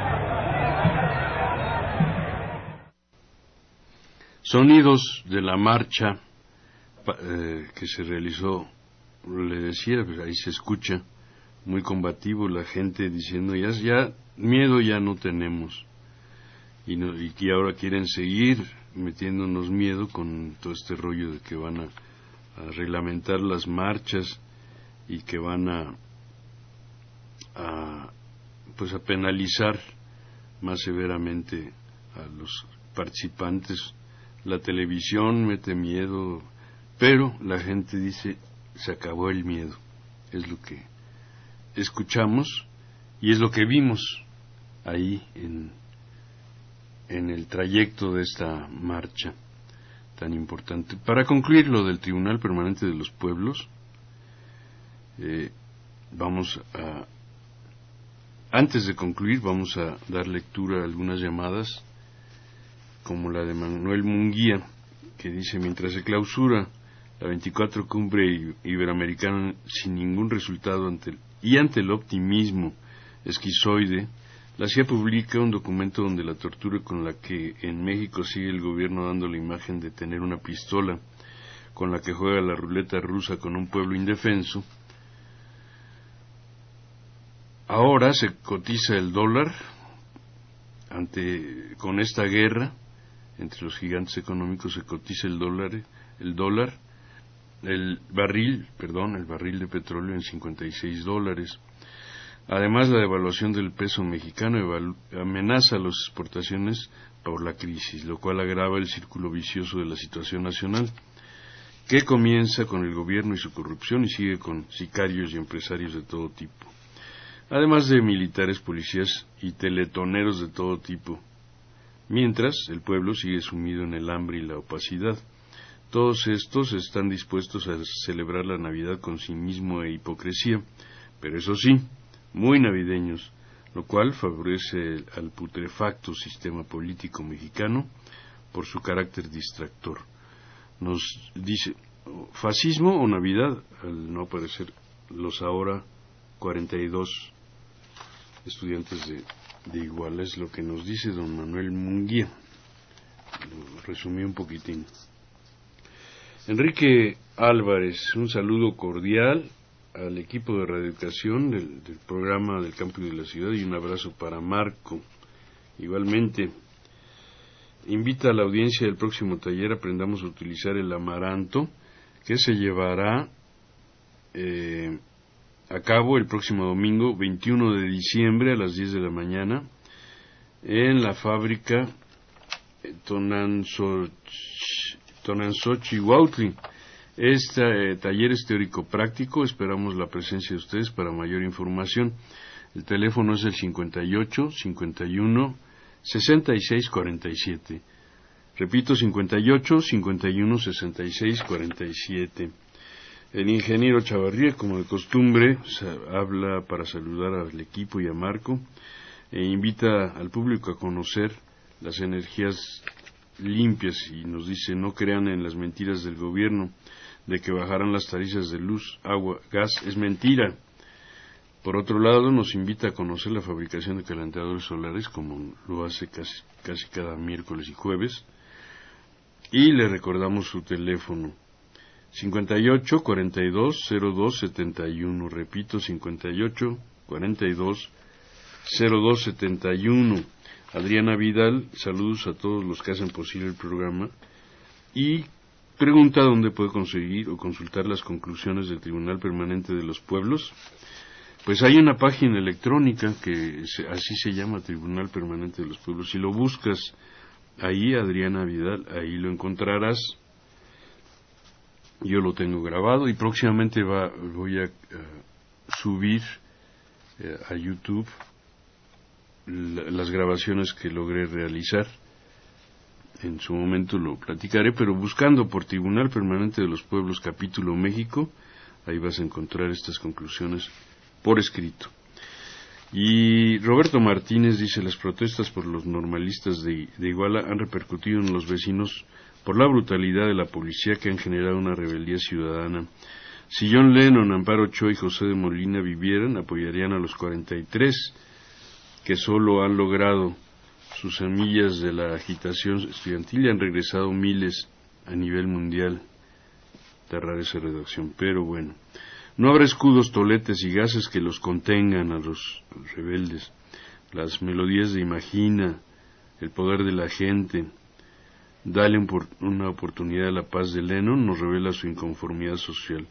[SPEAKER 1] Sonidos de la marcha que se realizó, le decía, pues ahí se escucha muy combativo la gente diciendo ya miedo ya no tenemos, y que ahora quieren seguir metiéndonos miedo con todo este rollo de que van a reglamentar las marchas y que van a penalizar más severamente a los participantes. La televisión mete miedo, pero la gente dice se acabó el miedo. Es lo que escuchamos y es lo que vimos ahí en el trayecto de esta marcha tan importante. Para concluir lo del Tribunal Permanente de los Pueblos, antes de concluir, vamos a dar lectura a algunas llamadas, como la de Manuel Munguía, que dice: mientras se clausura la 24 Cumbre Iberoamericana sin ningún resultado ante el optimismo esquizoide, la CIA publica un documento donde la tortura con la que en México sigue el gobierno dando la imagen de tener una pistola con la que juega la ruleta rusa con un pueblo indefenso. Ahora se cotiza el dólar con esta guerra entre los gigantes económicos, se cotiza el dólar el barril de petróleo en $56. Además, la devaluación del peso mexicano amenaza las exportaciones por la crisis, lo cual agrava el círculo vicioso de la situación nacional, que comienza con el gobierno y su corrupción y sigue con sicarios y empresarios de todo tipo, además de militares, policías y teletoneros de todo tipo, mientras el pueblo sigue sumido en el hambre y la opacidad. Todos estos están dispuestos a celebrar la Navidad con cinismo e hipocresía, pero eso sí, muy navideños, lo cual favorece al putrefacto sistema político mexicano por su carácter distractor. Nos dice, fascismo o Navidad, al no aparecer los ahora 42 estudiantes de Iguala, es lo que nos dice don Manuel Munguía. Lo resumí un poquitín. Enrique Álvarez, un saludo cordial al equipo de radioeducación del programa del Campo y de la Ciudad y un abrazo para Marco. Igualmente, invita a la audiencia del próximo taller Aprendamos a utilizar el amaranto, que se llevará a cabo el próximo domingo 21 de diciembre a las 10 de la mañana en la fábrica Tonantzin-Huautli. Este taller es teórico-práctico, esperamos la presencia de ustedes para mayor información. El teléfono es el 58-51-66-47. Repito, 58-51-66-47. El ingeniero Chavarría, como de costumbre, habla para saludar al equipo y a Marco e invita al público a conocer las energías limpias y nos dice: no crean en las mentiras del gobierno de que bajarán las tarifas de luz, agua, gas, es mentira. Por otro lado, nos invita a conocer la fabricación de calentadores solares, como lo hace casi cada miércoles y jueves, y le recordamos su teléfono 58-42-02-71, repito, 58-42-02-71. Adriana Vidal, saludos a todos los que hacen posible el programa y pregunta dónde puede conseguir o consultar las conclusiones del Tribunal Permanente de los Pueblos. Pues hay una página electrónica que así se llama, Tribunal Permanente de los Pueblos. Si lo buscas ahí, Adriana Vidal, ahí lo encontrarás. Yo lo tengo grabado y próximamente voy a subir a YouTube las grabaciones que logré realizar. En su momento lo platicaré, pero buscando por Tribunal Permanente de los Pueblos, capítulo México, ahí vas a encontrar estas conclusiones por escrito. Y Roberto Martínez dice: las protestas por los normalistas de Iguala han repercutido en los vecinos por la brutalidad de la policía, que han generado una rebeldía ciudadana. Si John Lennon, Amparo Ochoa y José de Molina vivieran, apoyarían a los 43 que solo han logrado sus semillas de la agitación estudiantil y han regresado miles a nivel mundial. Terrar esa redacción, pero bueno. No habrá escudos, toletes y gases que los contengan a los rebeldes. Las melodías de Imagina, el poder de la gente, Dale una oportunidad a la paz de Lennon, nos revela su inconformidad social.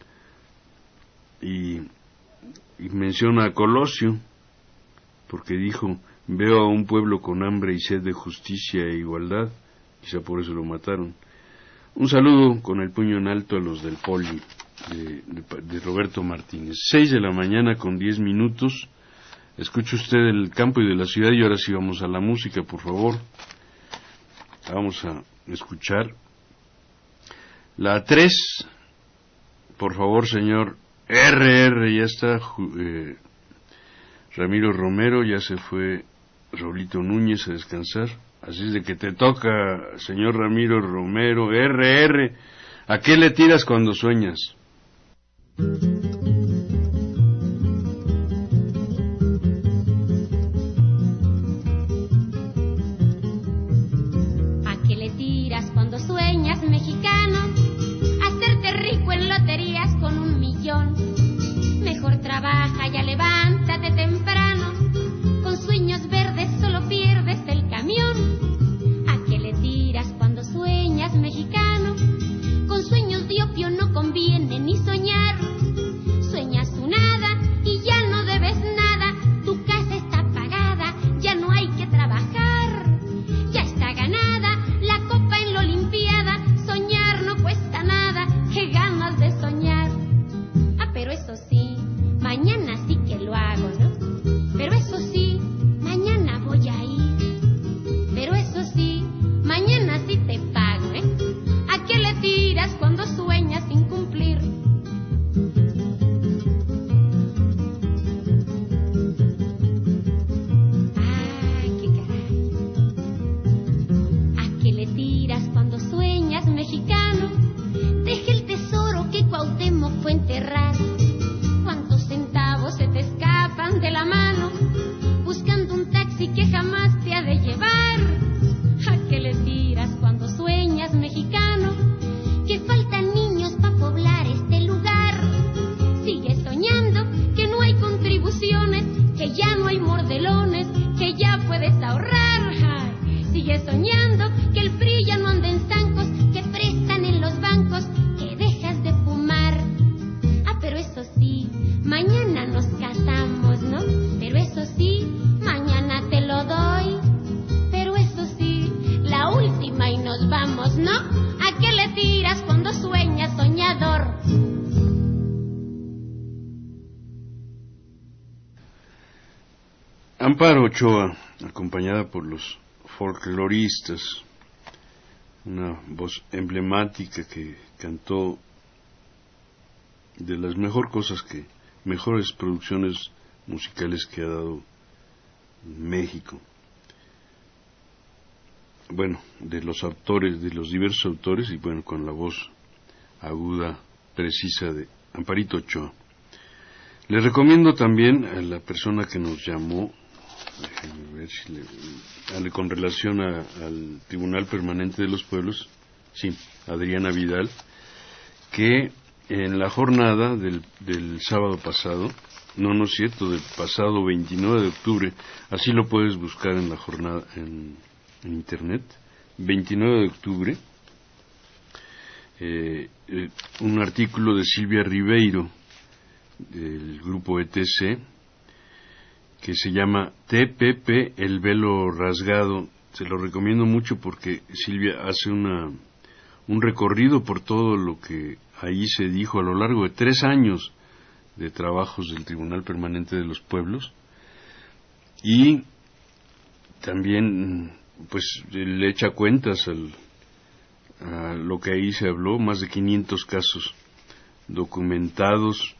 [SPEAKER 1] Y menciona a Colosio, porque dijo: veo a un pueblo con hambre y sed de justicia e igualdad, quizá por eso lo mataron. Un saludo con el puño en alto a los del Poli, de Roberto Martínez. 6 de la mañana con 10 minutos. Escuche usted el campo y de la ciudad, y ahora sí vamos a la música, por favor. Vamos a escuchar la 3, por favor, señor RR, ya está. Ramiro Romero, ya se fue Raulito Núñez a descansar, así es de que te toca, señor Ramiro Romero, RR. ¿A qué le tiras cuando sueñas?
[SPEAKER 2] ¿A qué le tiras cuando sueñas, mexicano? Hacerte rico en loterías con 1 millón. Mejor trabaja, ya levántate temprano. Con sueños verdes solo pierdes el camión. ¿A qué le tiras cuando sueñas, mexicano? Con sueños ¿no? ¿A qué le tiras cuando sueñas, soñador?
[SPEAKER 1] Amparo Ochoa, acompañada por los folcloristas, una voz emblemática que cantó de las mejores producciones musicales que ha dado México. Bueno, de los diversos autores, y bueno, con la voz aguda, precisa de Amparito Ochoa. Le recomiendo también a la persona que nos llamó, déjenme ver si con relación al Tribunal Permanente de los Pueblos, sí, Adriana Vidal, que en la jornada del sábado pasado, no es cierto, del pasado 29 de octubre, así lo puedes buscar en la jornada en internet, 29 de octubre, un artículo de Silvia Ribeiro, del grupo ETC, que se llama TPP, el velo rasgado. Se lo recomiendo mucho porque Silvia hace un recorrido por todo lo que ahí se dijo a lo largo de 3 años de trabajos del Tribunal Permanente de los Pueblos, y también pues le echa cuentas a lo que ahí se habló, más de 500 casos documentados,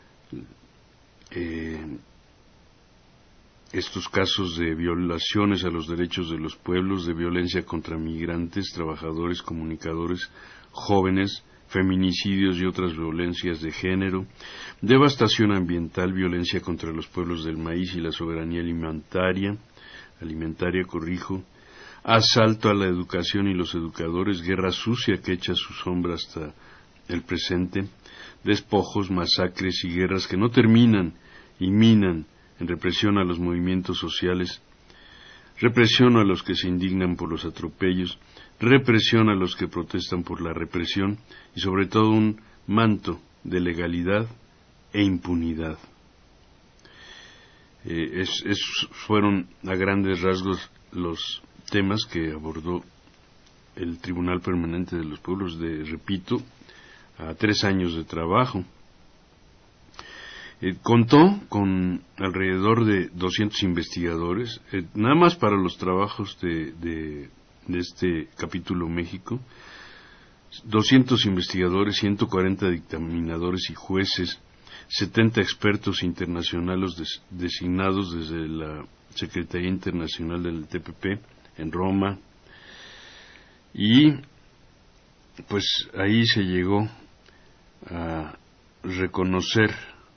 [SPEAKER 1] estos casos de violaciones a los derechos de los pueblos, de violencia contra migrantes, trabajadores, comunicadores, jóvenes, feminicidios y otras violencias de género, devastación ambiental, violencia contra los pueblos del maíz y la soberanía alimentaria, asalto a la educación y los educadores, guerra sucia que echa su sombra hasta el presente, despojos, masacres y guerras que no terminan y minan en represión a los movimientos sociales, represión a los que se indignan por los atropellos, represión a los que protestan por la represión y sobre todo un manto de legalidad e impunidad. Fueron a grandes rasgos los temas que abordó el Tribunal Permanente de los Pueblos, repito, a 3 años de trabajo. Contó con alrededor de 200 investigadores, nada más para los trabajos de este capítulo México, 200 investigadores, 140 dictaminadores y jueces, 70 expertos internacionales designados desde la Secretaría Internacional del TPP en Roma, y pues ahí se llegó a reconocer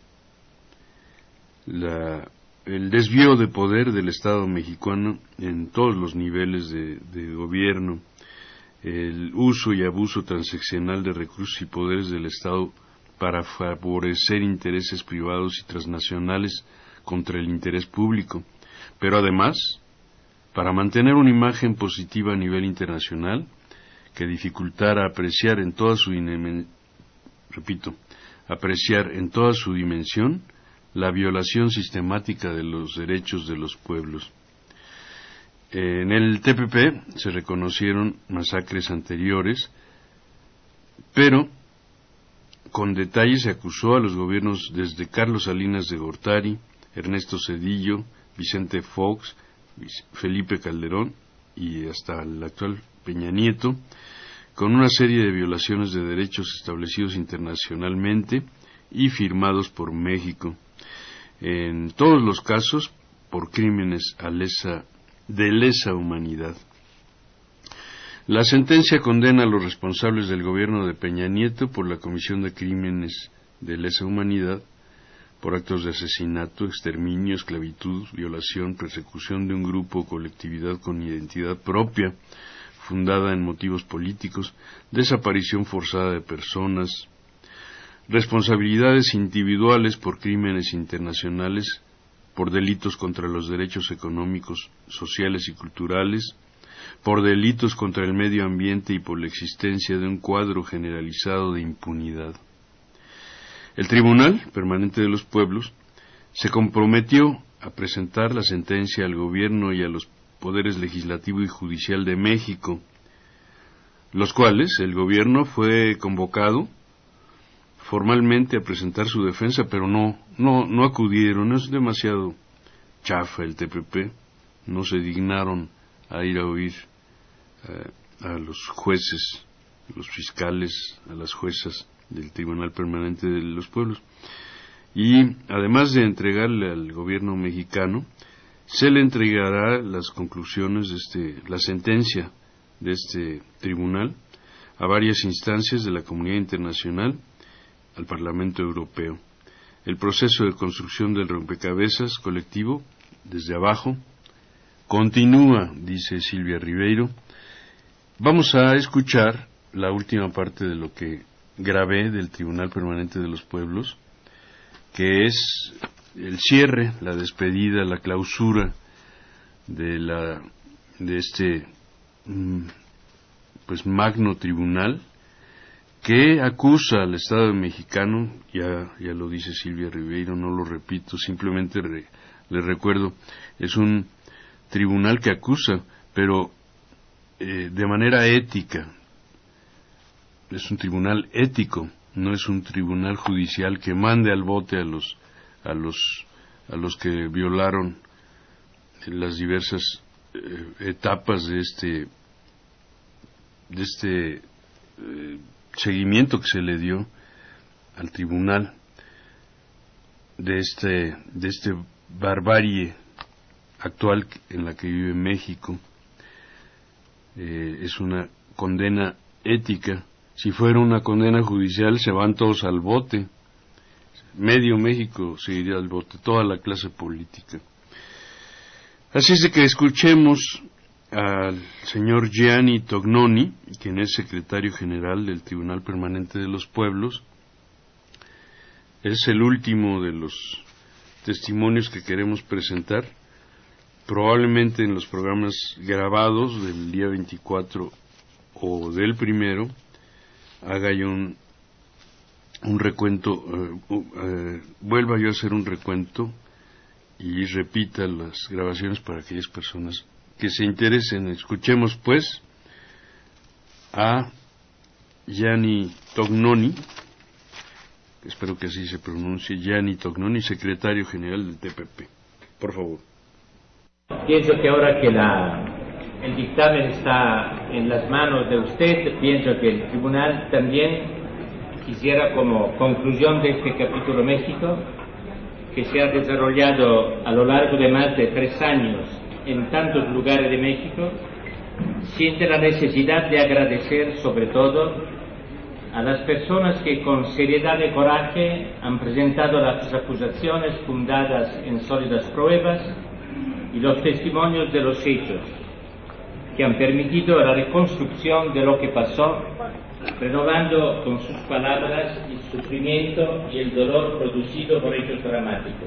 [SPEAKER 1] el desvío de poder del Estado mexicano en todos los niveles de gobierno, el uso y abuso transaccional de recursos y poderes del Estado para favorecer intereses privados y transnacionales contra el interés público, pero además para mantener una imagen positiva a nivel internacional que dificultara apreciar en toda su dimensión la violación sistemática de los derechos de los pueblos. En el TPP se reconocieron masacres anteriores, pero con detalle se acusó a los gobiernos desde Carlos Salinas de Gortari, Ernesto Zedillo, Vicente Fox, Felipe Calderón y hasta el actual Peña Nieto, con una serie de violaciones de derechos establecidos internacionalmente y firmados por México. En todos los casos por crímenes de lesa humanidad. La sentencia condena a los responsables del gobierno de Peña Nieto por la comisión de crímenes de lesa humanidad, por actos de asesinato, exterminio, esclavitud, violación, persecución de un grupo o colectividad con identidad propia, fundada en motivos políticos, desaparición forzada de personas, responsabilidades individuales por crímenes internacionales, por delitos contra los derechos económicos, sociales y culturales, por delitos contra el medio ambiente y por la existencia de un cuadro generalizado de impunidad. El Tribunal Permanente de los Pueblos se comprometió a presentar la sentencia al Gobierno y a los poderes legislativo y judicial de México, los cuales el gobierno fue convocado formalmente a presentar su defensa, pero no acudieron. Es demasiado chafa el TPP, no se dignaron a ir a oír a los jueces, los fiscales, a las juezas del Tribunal Permanente de los Pueblos. Y además de entregarle al gobierno mexicano, se le entregará las conclusiones la sentencia de este tribunal a varias instancias de la comunidad internacional, al Parlamento Europeo. El proceso de construcción del rompecabezas colectivo, desde abajo, continúa, dice Silvia Ribeiro. Vamos a escuchar la última parte de lo que grabé del Tribunal Permanente de los Pueblos, que es el cierre, la despedida, la clausura de este pues magno tribunal que acusa al Estado mexicano. Ya lo dice Silvia Ribeiro, no lo repito, simplemente le recuerdo, es un tribunal que acusa, pero de manera ética. Es un tribunal ético, no es un tribunal judicial que mande al bote a los que violaron las diversas etapas de este seguimiento que se le dio al tribunal de este barbarie actual en la que vive México. Es una condena ética. Si fuera una condena judicial, se van todos al bote. Medio México se iría al bote, toda la clase política. Así es de que escuchemos al señor Gianni Tognoni, quien es secretario general del Tribunal Permanente de los Pueblos. Es el último de los testimonios que queremos presentar. Probablemente en los programas grabados del día 24 o del primero haga yo un recuento, vuelva yo a hacer un recuento y repita las grabaciones para aquellas personas que se interesen. Escuchemos pues a Gianni Tognoni, espero que así se pronuncie, Gianni Tognoni, secretario general del TPP. Por favor.
[SPEAKER 7] Pienso que ahora que el dictamen está en las manos de usted, pienso que el tribunal también quisiera, como conclusión de este capítulo México, que se ha desarrollado a lo largo de más de 3 años en tantos lugares de México, siente la necesidad de agradecer sobre todo a las personas que con seriedad y coraje han presentado las acusaciones fundadas en sólidas pruebas y los testimonios de los hechos, que han permitido la reconstrucción de lo que pasó, renovando con sus palabras el sufrimiento y el dolor producido por hechos dramáticos.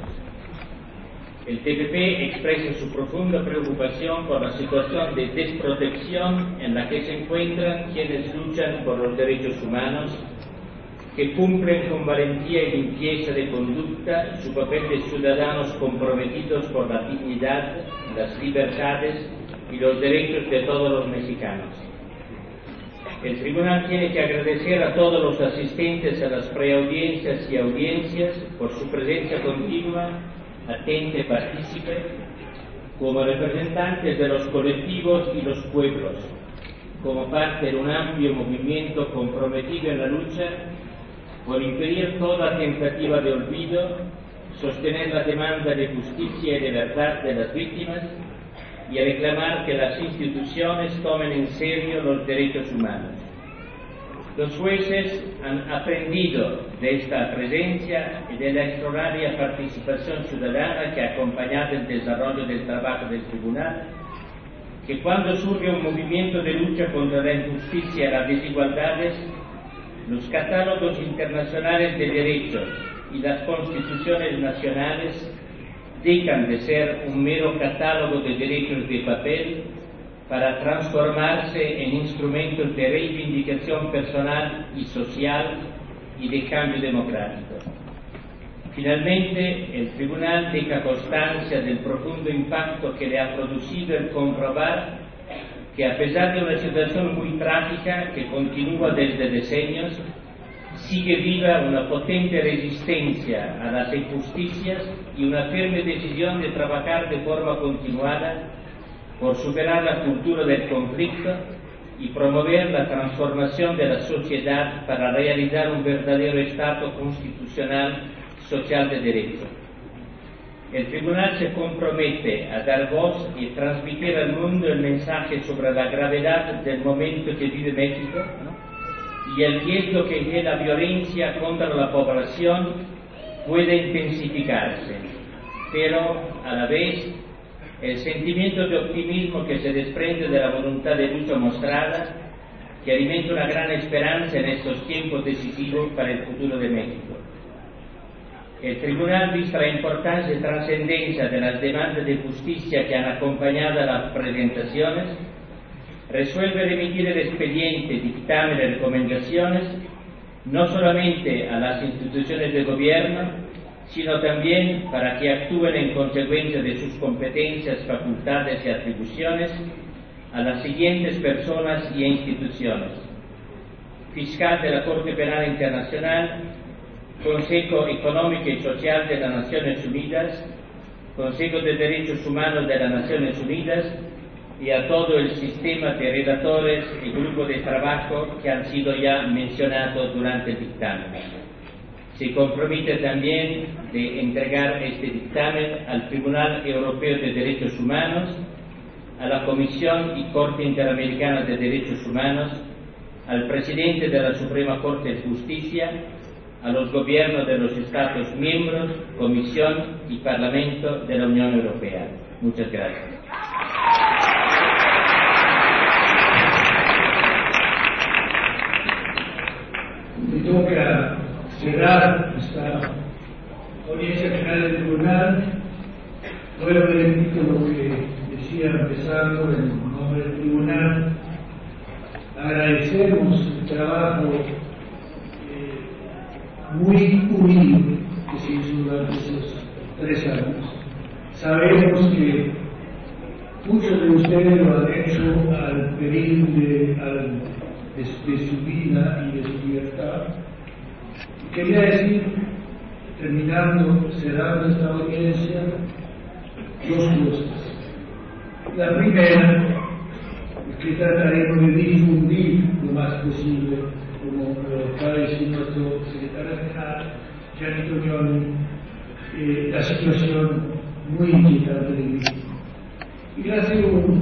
[SPEAKER 7] El TPP expresa su profunda preocupación por la situación de desprotección en la que se encuentran quienes luchan por los derechos humanos, que cumplen con valentía y limpieza de conducta su papel de ciudadanos comprometidos por la dignidad, las libertades y los derechos de todos los mexicanos. El tribunal tiene que agradecer a todos los asistentes a las preaudiencias y audiencias por su presencia continua, atenta y partícipe, como representantes de los colectivos y los pueblos, como parte de un amplio movimiento comprometido en la lucha por impedir toda tentativa de olvido, sostener la demanda de justicia y de verdad de las víctimas y a reclamar que las instituciones tomen en serio los derechos humanos. Los jueces han aprendido de esta presencia y de la extraordinaria participación ciudadana que ha acompañado el desarrollo del trabajo del tribunal, que cuando surge un movimiento de lucha contra la injusticia y las desigualdades, los catálogos internacionales de derechos y las constituciones nacionales dejan de ser un mero catálogo de derechos de papel para transformarse en instrumentos de reivindicación personal y social y de cambio democrático. Finalmente, el tribunal deja constancia del profundo impacto que le ha producido el comprobar que a pesar de una situación muy trágica que continúa desde decenios, sigue viva una potente resistencia a las injusticias y una firme decisión de trabajar de forma continuada por superar la cultura del conflicto y promover la transformación de la sociedad para realizar un verdadero Estado constitucional social de derecho. El Tribunal se compromete a dar voz y transmitir al mundo el mensaje sobre la gravedad del momento que vive México y el riesgo que la violencia contra la población puede intensificarse, pero a la vez el sentimiento de optimismo que se desprende de la voluntad de lucha mostrada, que alimenta una gran esperanza en estos tiempos decisivos para el futuro de México. El Tribunal, vista la importancia y trascendencia de las demandas de justicia que han acompañado a las presentaciones, resuelve remitir el expediente, dictamen y recomendaciones no solamente a las instituciones de gobierno, sino también para que actúen en consecuencia de sus competencias, facultades y atribuciones a las siguientes personas y instituciones: Fiscal de la Corte Penal Internacional, Consejo Económico y Social de las Naciones Unidas, Consejo de Derechos Humanos de las Naciones Unidas, y a todo el sistema de relatores y grupos de trabajo que han sido ya mencionados durante el dictamen. Se compromete también de entregar este dictamen al Tribunal Europeo de Derechos Humanos, a la Comisión y Corte Interamericana de Derechos Humanos, al presidente de la Suprema Corte de Justicia, a los gobiernos de los Estados miembros, Comisión y Parlamento de la Unión Europea. Muchas gracias.
[SPEAKER 5] Me toca cerrar esta audiencia general del tribunal. Nuevamente repito lo que decía empezando en nombre del tribunal. Agradecemos el trabajo muy humilde que se hizo durante esos 3 años. Sabemos que muchos de ustedes lo han hecho al peril de su vida y de su libertad. Y quería decir, terminando, cerrando esta audiencia, 2 cosas. La primera es que trataremos de difundir lo más posible, como lo acaba de decir nuestro secretario general, Gianni Tognoni, la situación muy inquietante de México. Y gracias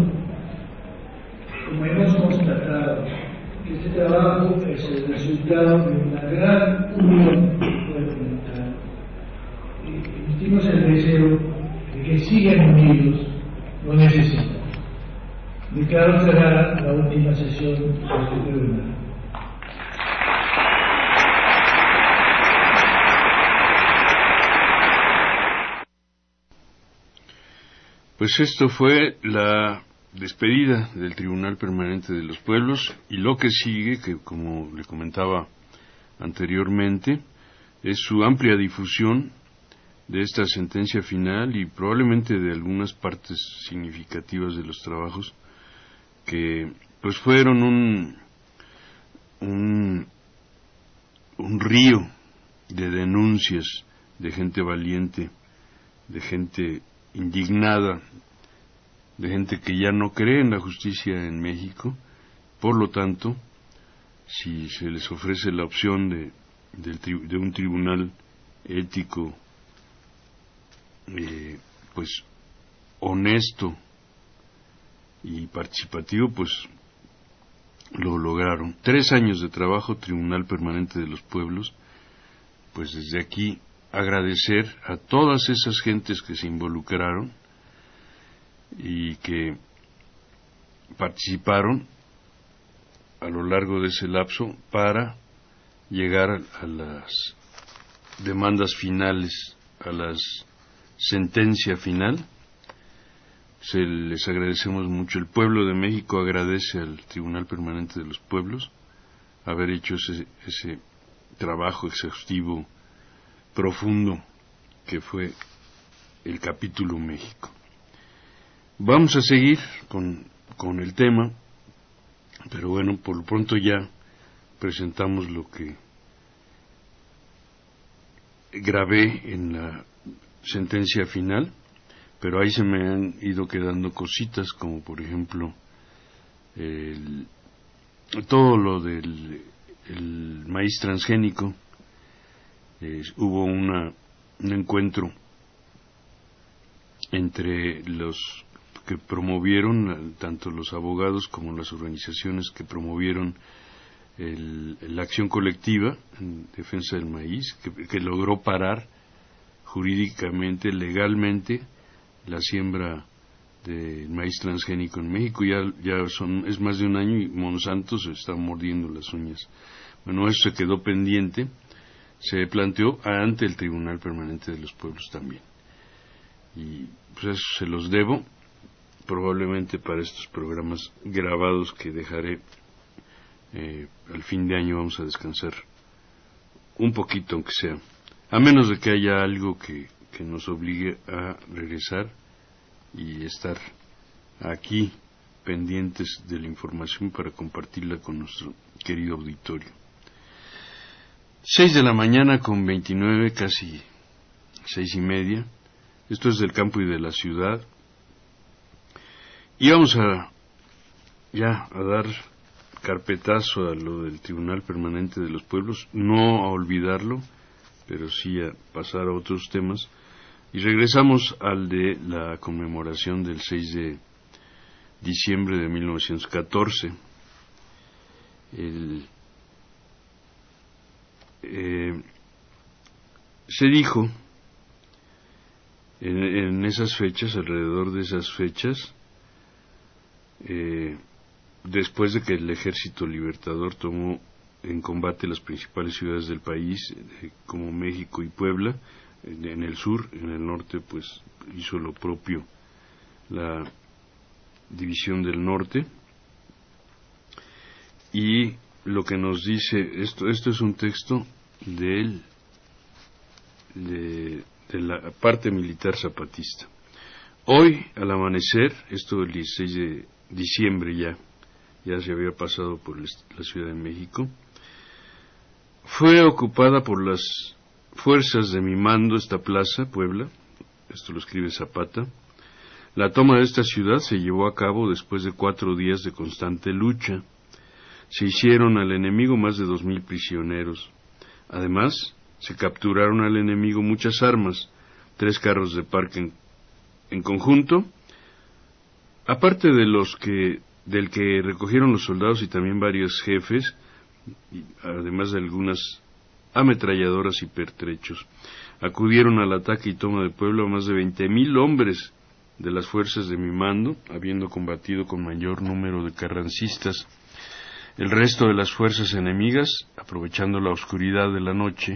[SPEAKER 5] como hemos constatado, que este trabajo es el resultado de una gran unión gubernamental. Emitimos el deseo de que sigan unidos, lo necesitan. Declaro cerrada la última sesión de este tribunal.
[SPEAKER 1] Pues esto fue la despedida del Tribunal Permanente de los Pueblos, y lo que sigue, que como le comentaba anteriormente, es su amplia difusión de esta sentencia final y probablemente de algunas partes significativas de los trabajos que pues fueron un río de denuncias de gente valiente, de gente indignada, de gente que ya no cree en la justicia en México. Por lo tanto, si se les ofrece la opción de un tribunal ético, pues honesto y participativo, pues lo lograron. 3 años de trabajo, Tribunal Permanente de los Pueblos. Pues desde aquí agradecer a todas esas gentes que se involucraron y que participaron a lo largo de ese lapso para llegar a las demandas finales, a la sentencia final. Les agradecemos mucho. El pueblo de México agradece al Tribunal Permanente de los Pueblos haber hecho ese trabajo exhaustivo, profundo, que fue el capítulo México. Vamos a seguir con el tema Pero bueno, por lo pronto ya presentamos lo que grabé en la sentencia final, pero ahí se me han ido quedando cositas, como por ejemplo todo lo del maíz transgénico. Hubo un encuentro entre los que promovieron, tanto los abogados como las organizaciones que promovieron la acción colectiva en defensa del maíz, que logró parar jurídicamente, legalmente, la siembra de maíz transgénico en México. Es más de un año y Monsanto se está mordiendo las uñas. Bueno, eso se quedó pendiente, se planteó ante el Tribunal Permanente de los Pueblos también. Y pues eso se los debo, probablemente para estos programas grabados que dejaré al fin de año. Vamos a descansar un poquito, aunque sea, a menos de que haya algo que nos obligue a regresar y estar aquí pendientes de la información para compartirla con nuestro querido auditorio. 6 de la mañana con 29, casi 6:30. Esto es del campo y de la ciudad. Y vamos a dar carpetazo a lo del Tribunal Permanente de los Pueblos, no a olvidarlo, pero sí a pasar a otros temas. Y regresamos al de la conmemoración del 6 de diciembre de 1914. Se dijo en esas fechas, alrededor de esas fechas, después de que el Ejército Libertador tomó en combate las principales ciudades del país, como México y Puebla, en el sur, en el norte pues hizo lo propio la División del Norte. Y lo que nos dice, esto es un texto de la parte militar zapatista. Hoy, al amanecer, esto el 16 de diciembre ya se había pasado por la Ciudad de México, fue ocupada por las fuerzas de mi mando esta plaza, Puebla, esto lo escribe Zapata. La toma de esta ciudad se llevó a cabo después de 4 días de constante lucha. Se hicieron al enemigo más de 2,000 prisioneros. Además, se capturaron al enemigo muchas armas, 3 carros de parque en conjunto, aparte del que recogieron los soldados y también varios jefes, además de algunas ametralladoras y pertrechos. Acudieron al ataque y toma de Puebla más de 20,000 hombres de las fuerzas de mi mando, habiendo combatido con mayor número de carrancistas. El resto de las fuerzas enemigas, aprovechando la oscuridad de la noche,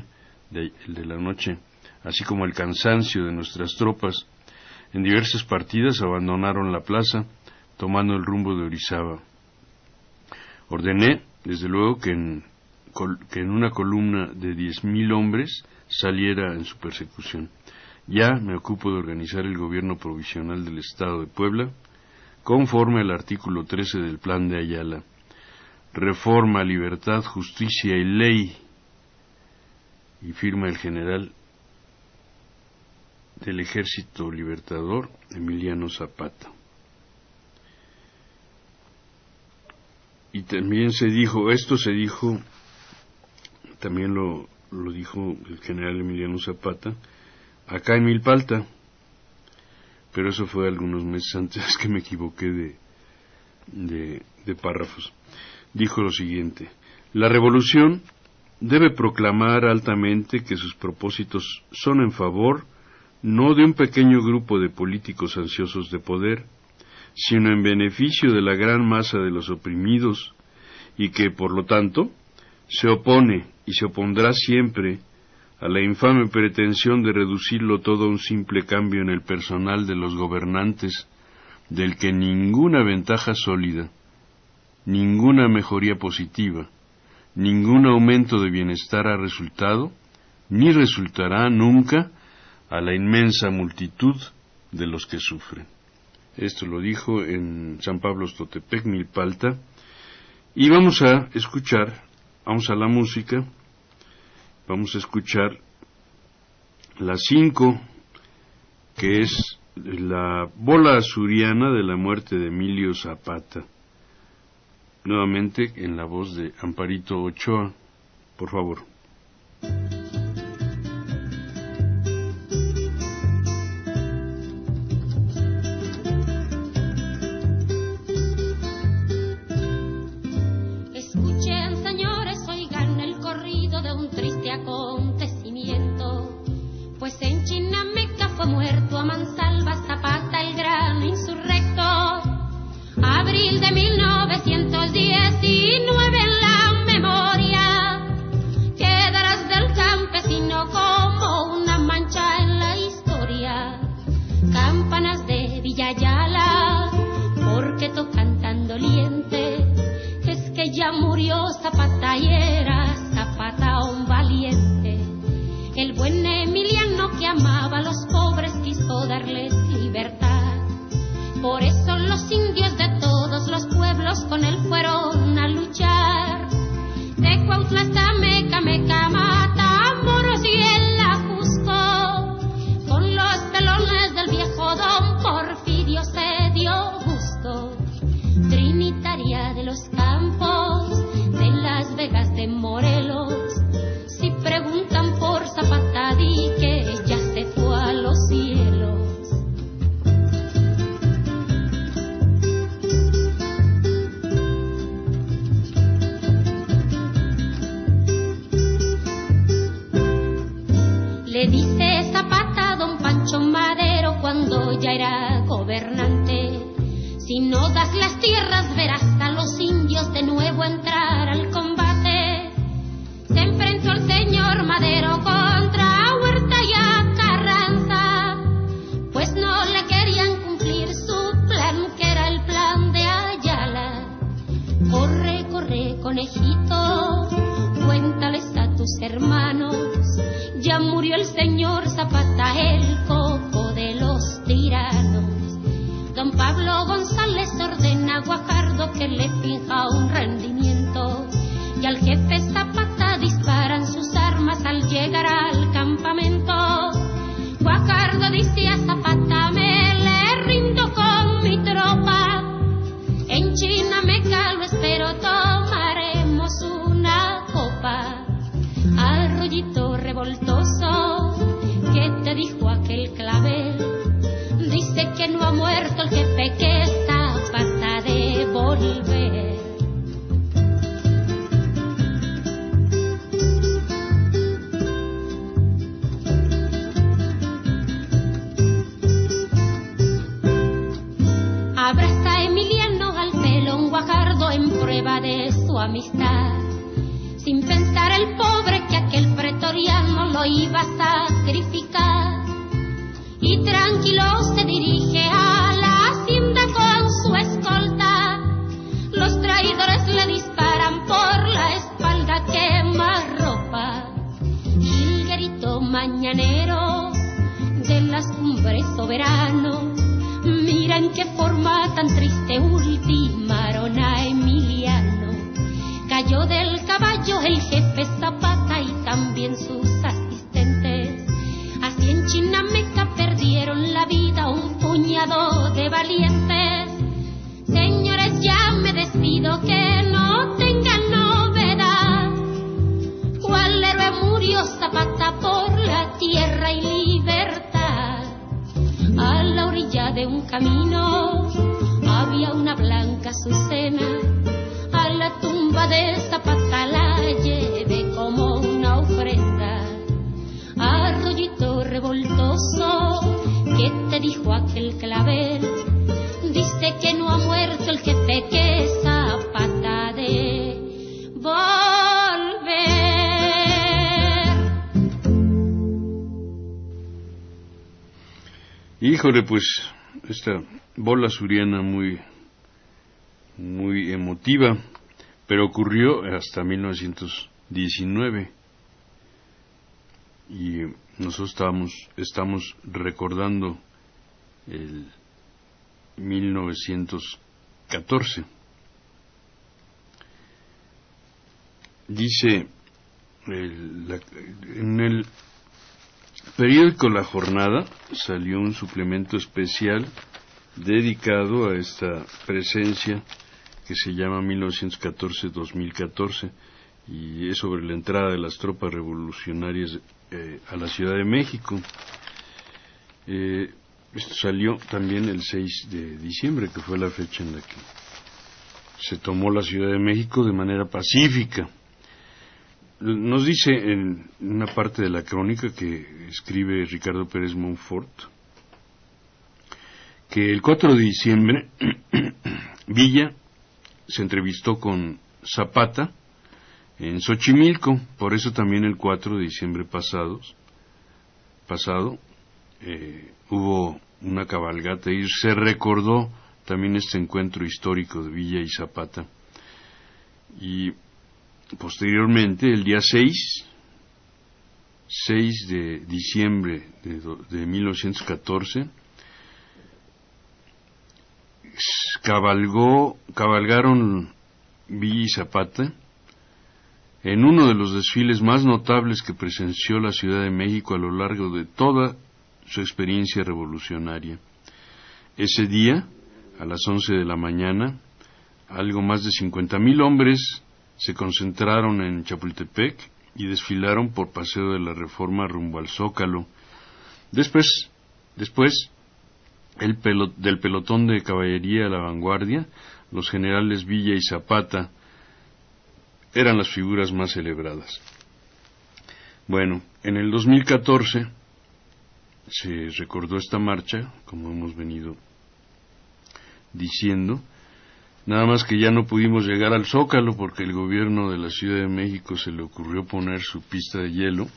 [SPEAKER 1] así como el cansancio de nuestras tropas, en diversas partidas abandonaron la plaza, tomando el rumbo de Orizaba. Ordené, desde luego, que en una columna de 10,000 hombres saliera en su persecución. Ya me ocupo de organizar el gobierno provisional del Estado de Puebla, conforme al artículo 13 del Plan de Ayala. Reforma, libertad, justicia y ley. Y firma el general del Ejército Libertador, Emiliano Zapata. Y también también lo dijo el general Emiliano Zapata, acá en Milpalta, pero eso fue algunos meses antes, que me equivoqué de párrafos. Dijo lo siguiente: la revolución debe proclamar altamente que sus propósitos son en favor no de un pequeño grupo de políticos ansiosos de poder, sino en beneficio de la gran masa de los oprimidos, y que, por lo tanto, se opone y se opondrá siempre a la infame pretensión de reducirlo todo a un simple cambio en el personal de los gobernantes, del que ninguna ventaja sólida, ninguna mejoría positiva, ningún aumento de bienestar ha resultado, ni resultará nunca a la inmensa multitud de los que sufren. Esto lo dijo en San Pablo Totepec, Milpalta, Y vamos a la música, vamos a escuchar la 5, que es la bola asturiana de la muerte de Emilio Zapata, nuevamente en la voz de Amparito Ochoa, por favor.
[SPEAKER 2] Escuchen, señores, oigan el corrido de un triste acontecimiento, pues en Chinameca fue muerto a mansalva Zapata, el gran insurrecto. Abril de 1919 en la memoria quedarás del campesino como una mancha en la historia. Campanas de Villayala, porque tocan tan doliente, es que ya murió Zapata y era Zapata un valiente. El buen Emiliano que amaba a los pobres quiso darles libertad. Por eso los indios de todos los pueblos con él fueron a luchar. De Cuautla hasta Meca, Matamoros y el Ajusco, con los pelones del viejo don Porfirio se dio gusto. Trinitaria de los Campos, de Las Vegas, de Morelos, si preguntan por Zapata di que ya se fue a los cielos. Le dice Zapata a don Pancho Madero cuando ya era gobernante: si no das las tierras verás a los indios de nuevo entrar al combate. Se enfrentó el señor Madero contra Huerta y a Carranza, pues no le querían cumplir su plan, que era el plan de Ayala. Corre, corre, conejito, cuéntales a tus hermanos, ya murió el señor Zapata, el coco de los tiranos. Don Pablo González ordena a Guajardo que le finja un rendimiento, y al jefe Zapata disparan sus armas al llegar al campamento. Guajardo dice a Zapata: me le rindo con mi tropa, en Chinameca lo espero, tomaremos una copa. Arroyito revoltoso, ¿qué te dijo aquel clavel? Dice que no ha muerto el jefe, que Zapata de volver. Abraza a Emiliano al pelón Guajardo en prueba de su amistad, sin pensar el pobre que aquel pretoriano lo iba a sacrificar. Y tranquilo se dirige a la hacienda con su escolta. Los traidores le disparan por la espalda, quemarropa. Y el grito mañanero de las cumbres soberano, mira en qué forma tan triste ultimaron a Emiliano. Cayó del caballo el jefe Zapata y también sus asistentes. Así en Chinameca perdieron la vida un puñado de valientes. Señores, ya me despido, que no tengan novedad. ¿Cuál héroe murió Zapata por la tierra y libertad? A la orilla de un camino había una blanca azucena. A la tumba de Zapata la llevé como una ofrenda. Arroyito revoltoso, ¿qué te dijo aquel clavel? Dice que no ha muerto el jefe, que Zapata de volver.
[SPEAKER 1] Híjole, pues esta bola asturiana muy emotiva, pero ocurrió hasta 1919. Y nosotros estamos recordando el 1914. dice en el periódico La Jornada salió un suplemento especial dedicado a esta presencia que se llama 1914-2014 y es sobre la entrada de las tropas revolucionarias a la Ciudad de México. Esto salió también el 6 de diciembre, que fue la fecha en la que se tomó la Ciudad de México de manera pacífica. Nos dice en una parte de la crónica que escribe Ricardo Pérez Monfort que el 4 de diciembre Villa se entrevistó con Zapata en Xochimilco, por eso también el 4 de diciembre pasado hubo una cabalgata y se recordó también este encuentro histórico de Villa y Zapata. Y posteriormente, el día 6 de diciembre de 1914, cabalgaron Villa y Zapata en uno de los desfiles más notables que presenció la Ciudad de México a lo largo de toda su experiencia revolucionaria. Ese día, a las 11 de la mañana, algo más de 50,000 hombres se concentraron en Chapultepec y desfilaron por Paseo de la Reforma rumbo al Zócalo. Después del pelotón de caballería a la vanguardia, los generales Villa y Zapata eran las figuras más celebradas. Bueno, en el 2014 se recordó esta marcha, como hemos venido diciendo, nada más que ya no pudimos llegar al Zócalo porque el gobierno de la Ciudad de México se le ocurrió poner su pista de hielo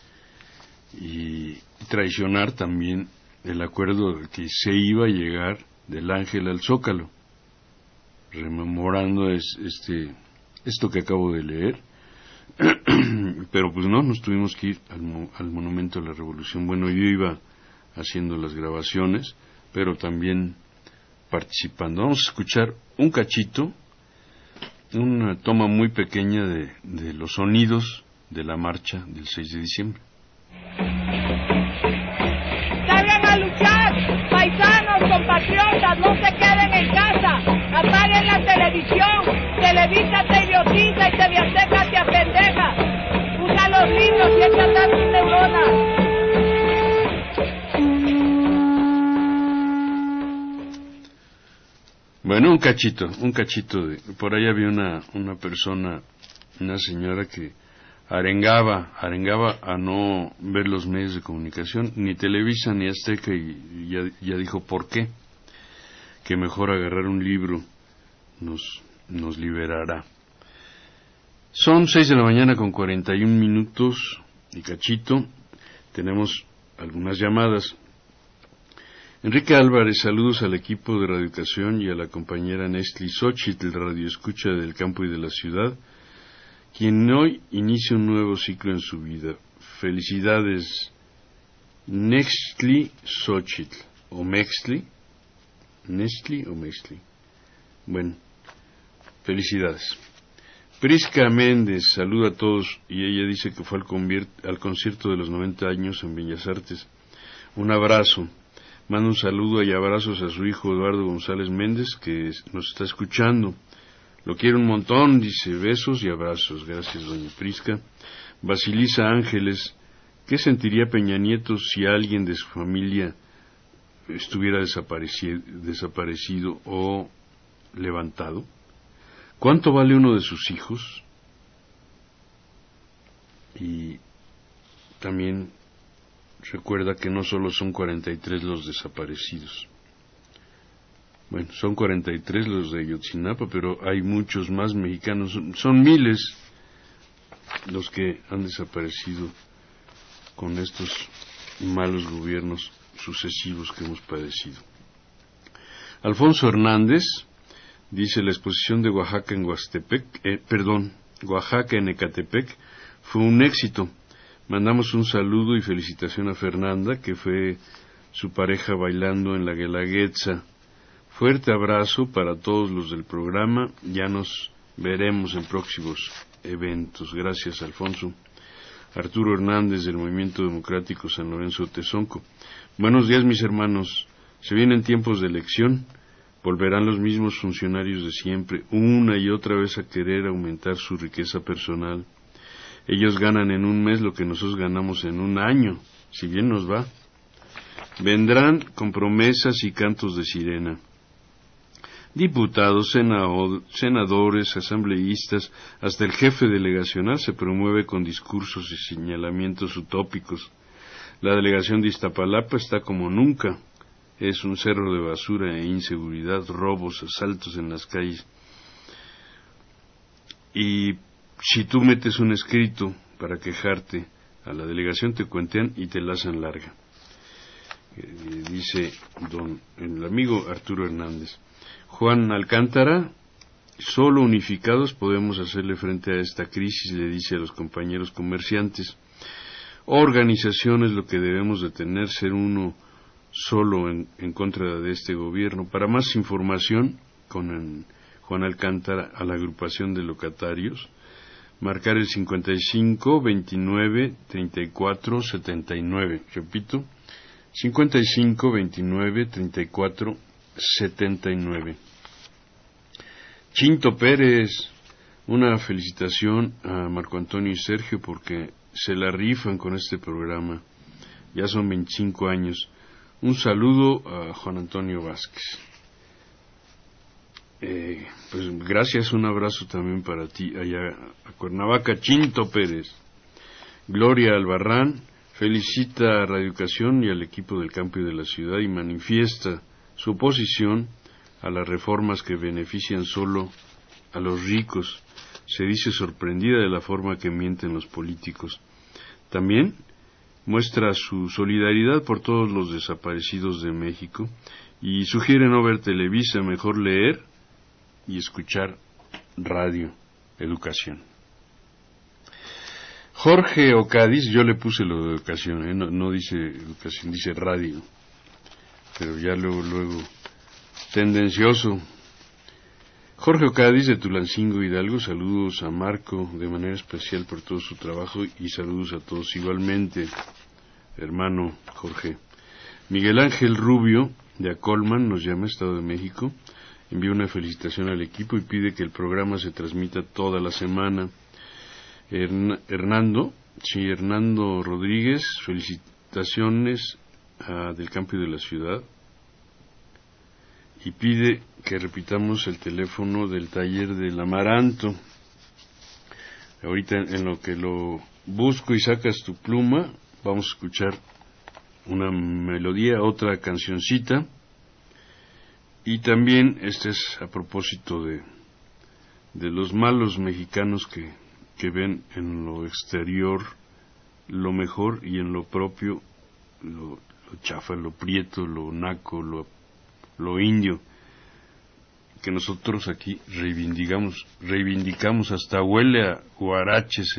[SPEAKER 1] y traicionar también el acuerdo de que se iba a llegar del Ángel al Zócalo, rememorando esto que acabo de leer. Pero pues no, nos tuvimos que ir al Monumento a la Revolución. Bueno, yo iba haciendo las grabaciones, pero también participando. Vamos a escuchar un cachito, una toma muy pequeña de los sonidos de la marcha del 6 de diciembre.
[SPEAKER 6] Salgan a luchar, paisanos, compatriotas, no se queden en casa, apaguen la televisión, Televisa te idiotiza y TV Azteca te apendeja, usa los libros y echa a tus neuronas.
[SPEAKER 1] Bueno, un cachito por ahí había una persona, una señora que arengaba a no ver los medios de comunicación, ni Televisa ni Azteca, y ya dijo por qué, que mejor agarrar un libro nos liberará. Son 6 de la mañana con 41 minutos y cachito. Tenemos algunas llamadas. Enrique Álvarez, saludos al equipo de radioeducación y a la compañera Nestli Xochitl, radioescucha del campo y de la ciudad, quien hoy inicia un nuevo ciclo en su vida. Felicidades, Nestli Xochitl, o Mextli, Nestli o Mextli. Bueno, felicidades. Prisca Méndez, saluda a todos, y ella dice que fue al concierto de los 90 años en Bellas Artes. Un abrazo. Manda un saludo y abrazos a su hijo Eduardo González Méndez, que nos está escuchando. Lo quiero un montón, dice, besos y abrazos. Gracias, doña Prisca. Basilisa Ángeles, ¿qué sentiría Peña Nieto si alguien de su familia estuviera desaparecido o levantado? ¿Cuánto vale uno de sus hijos? Y también recuerda que no solo son 43 los desaparecidos. Bueno, son 43 los de Ayotzinapa, pero hay muchos más mexicanos. Son miles los que han desaparecido con estos malos gobiernos sucesivos que hemos padecido. Alfonso Hernández dice: la exposición de Oaxaca en Oaxaca en Ecatepec fue un éxito. Mandamos un saludo y felicitación a Fernanda, que fue su pareja bailando en la Guelaguetza. Fuerte abrazo para todos los del programa. Ya nos veremos en próximos eventos. Gracias, Alfonso. Arturo Hernández, del Movimiento Democrático San Lorenzo Tezonco. Buenos días, mis hermanos. Se vienen tiempos de elección. Volverán los mismos funcionarios de siempre, una y otra vez, a querer aumentar su riqueza personal. Ellos ganan en un mes lo que nosotros ganamos en un año, si bien nos va. Vendrán con promesas y cantos de sirena. Diputados, senadores, asambleístas, hasta el jefe delegacional se promueve con discursos y señalamientos utópicos. La delegación de Iztapalapa está como nunca. Es un cerro de basura e inseguridad, robos, asaltos en las calles. Y si tú metes un escrito para quejarte a la delegación, te cuentean y te la hacen larga. Dice el amigo Arturo Hernández. Juan Alcántara, solo unificados podemos hacerle frente a esta crisis, le dice a los compañeros comerciantes. Organización es lo que debemos de tener, ser uno solo en contra de este gobierno. Para más información, con Juan Alcántara, a la agrupación de locatarios, marcar el 55 29 34 79. Repito, 55 29 34 79. Chinto Pérez, una felicitación a Marco Antonio y Sergio porque se la rifan con este programa. Ya son 25 años. Un saludo a Juan Antonio Vázquez. Pues gracias, un abrazo también para ti allá a Cuernavaca. Chinto Pérez. Gloria Albarrán felicita a Radio Educación y al equipo del campo y de la ciudad y manifiesta su oposición a las reformas que benefician solo a los ricos. Se dice sorprendida de la forma que mienten los políticos. También muestra su solidaridad por todos los desaparecidos de México y sugiere no ver Televisa, mejor leer y escuchar Radio Educación. Jorge Ocadiz, yo le puse lo de educación, no dice educación, dice radio, pero ya luego tendencioso. Jorge Ocadiz, de Tulancingo, Hidalgo, saludos a Marco de manera especial por todo su trabajo y saludos a todos igualmente, hermano Jorge. Miguel Ángel Rubio, de Acolman, nos llama, Estado de México, envía una felicitación al equipo y pide que el programa se transmita toda la semana. Hernando Rodríguez, felicitaciones del campo y de la ciudad, y pide que repitamos el teléfono del taller del Amaranto. Ahorita, en lo que lo busco y sacas tu pluma, vamos a escuchar una melodía, otra cancioncita, y también este es a propósito de los malos mexicanos que ven en lo exterior lo mejor y en lo propio lo chafa, lo prieto, lo naco, lo indio, que nosotros aquí reivindicamos, hasta huele a guaraches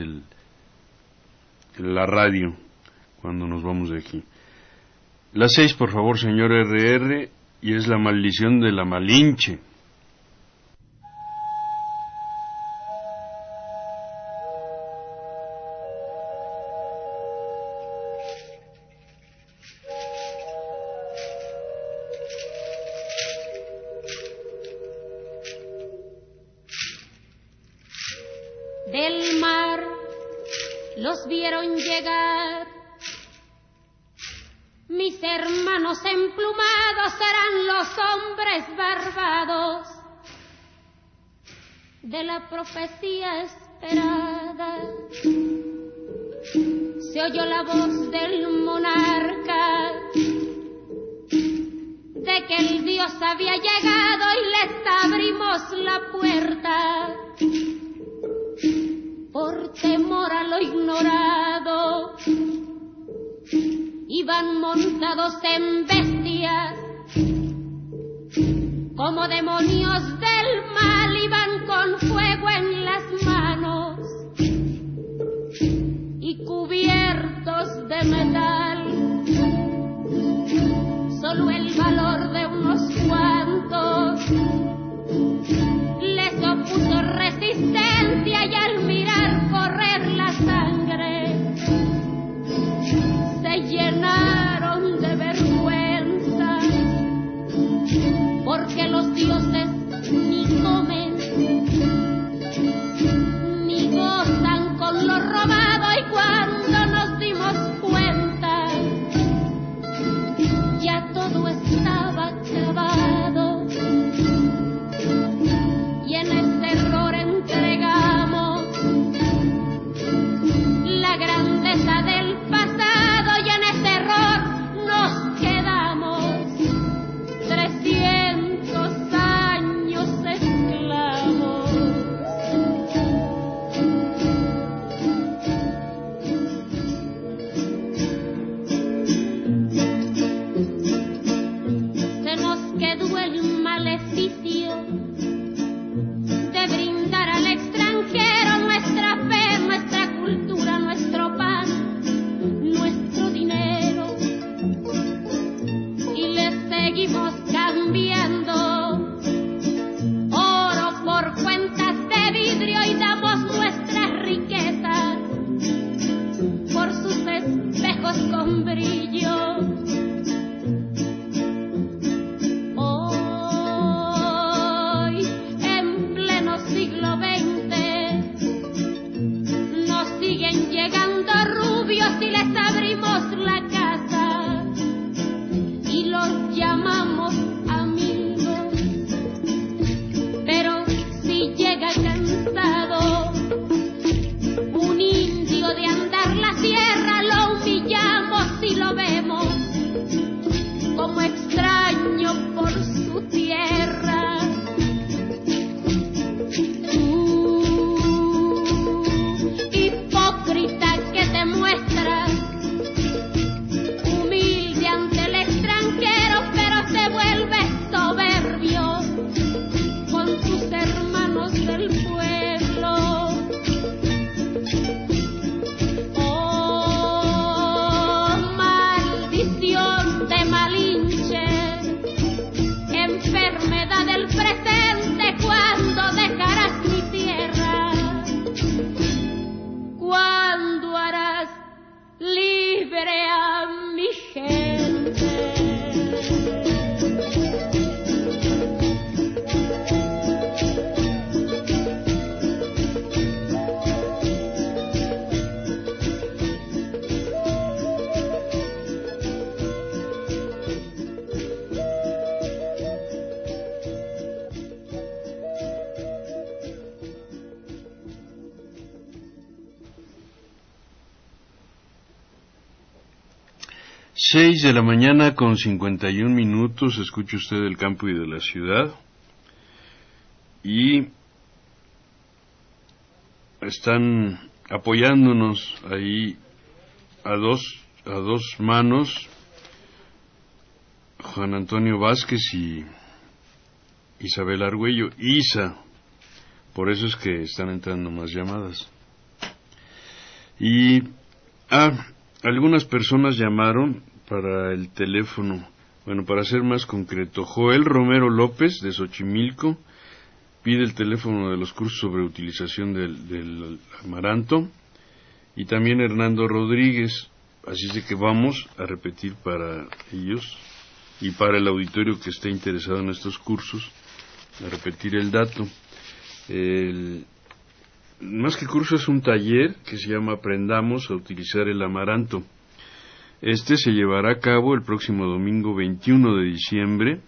[SPEAKER 1] la radio cuando nos vamos de aquí. Las 6, por favor, señor RR, y es la maldición de la Malinche.
[SPEAKER 2] Del mar los vieron llegar, mis hermanos emplumados eran los hombres barbados de la profecía esperada. Se oyó la voz del monarca de que el Dios había llegado y les abrimos la puerta. Por temor a lo ignorado, iban montados en bestias, como demonios del mal, iban con fuego en las manos y cubiertos de metal. Solo el valor de unos cuantos les opuso resistencia, y al mirar
[SPEAKER 1] 6:51 a.m, escucha usted del campo y de la ciudad, y están apoyándonos ahí a dos manos Juan Antonio Vázquez y Isabel Argüello, Isa, por eso es que están entrando más llamadas. Y algunas personas llamaron para el teléfono, bueno, para ser más concreto, Joel Romero López de Xochimilco pide el teléfono de los cursos sobre utilización del amaranto, y también Hernando Rodríguez, así es de que vamos a repetir para ellos y para el auditorio que esté interesado en estos cursos, a repetir el dato. Más que curso, es un taller que se llama Aprendamos a utilizar el amaranto. Este se llevará a cabo el próximo domingo 21 de diciembre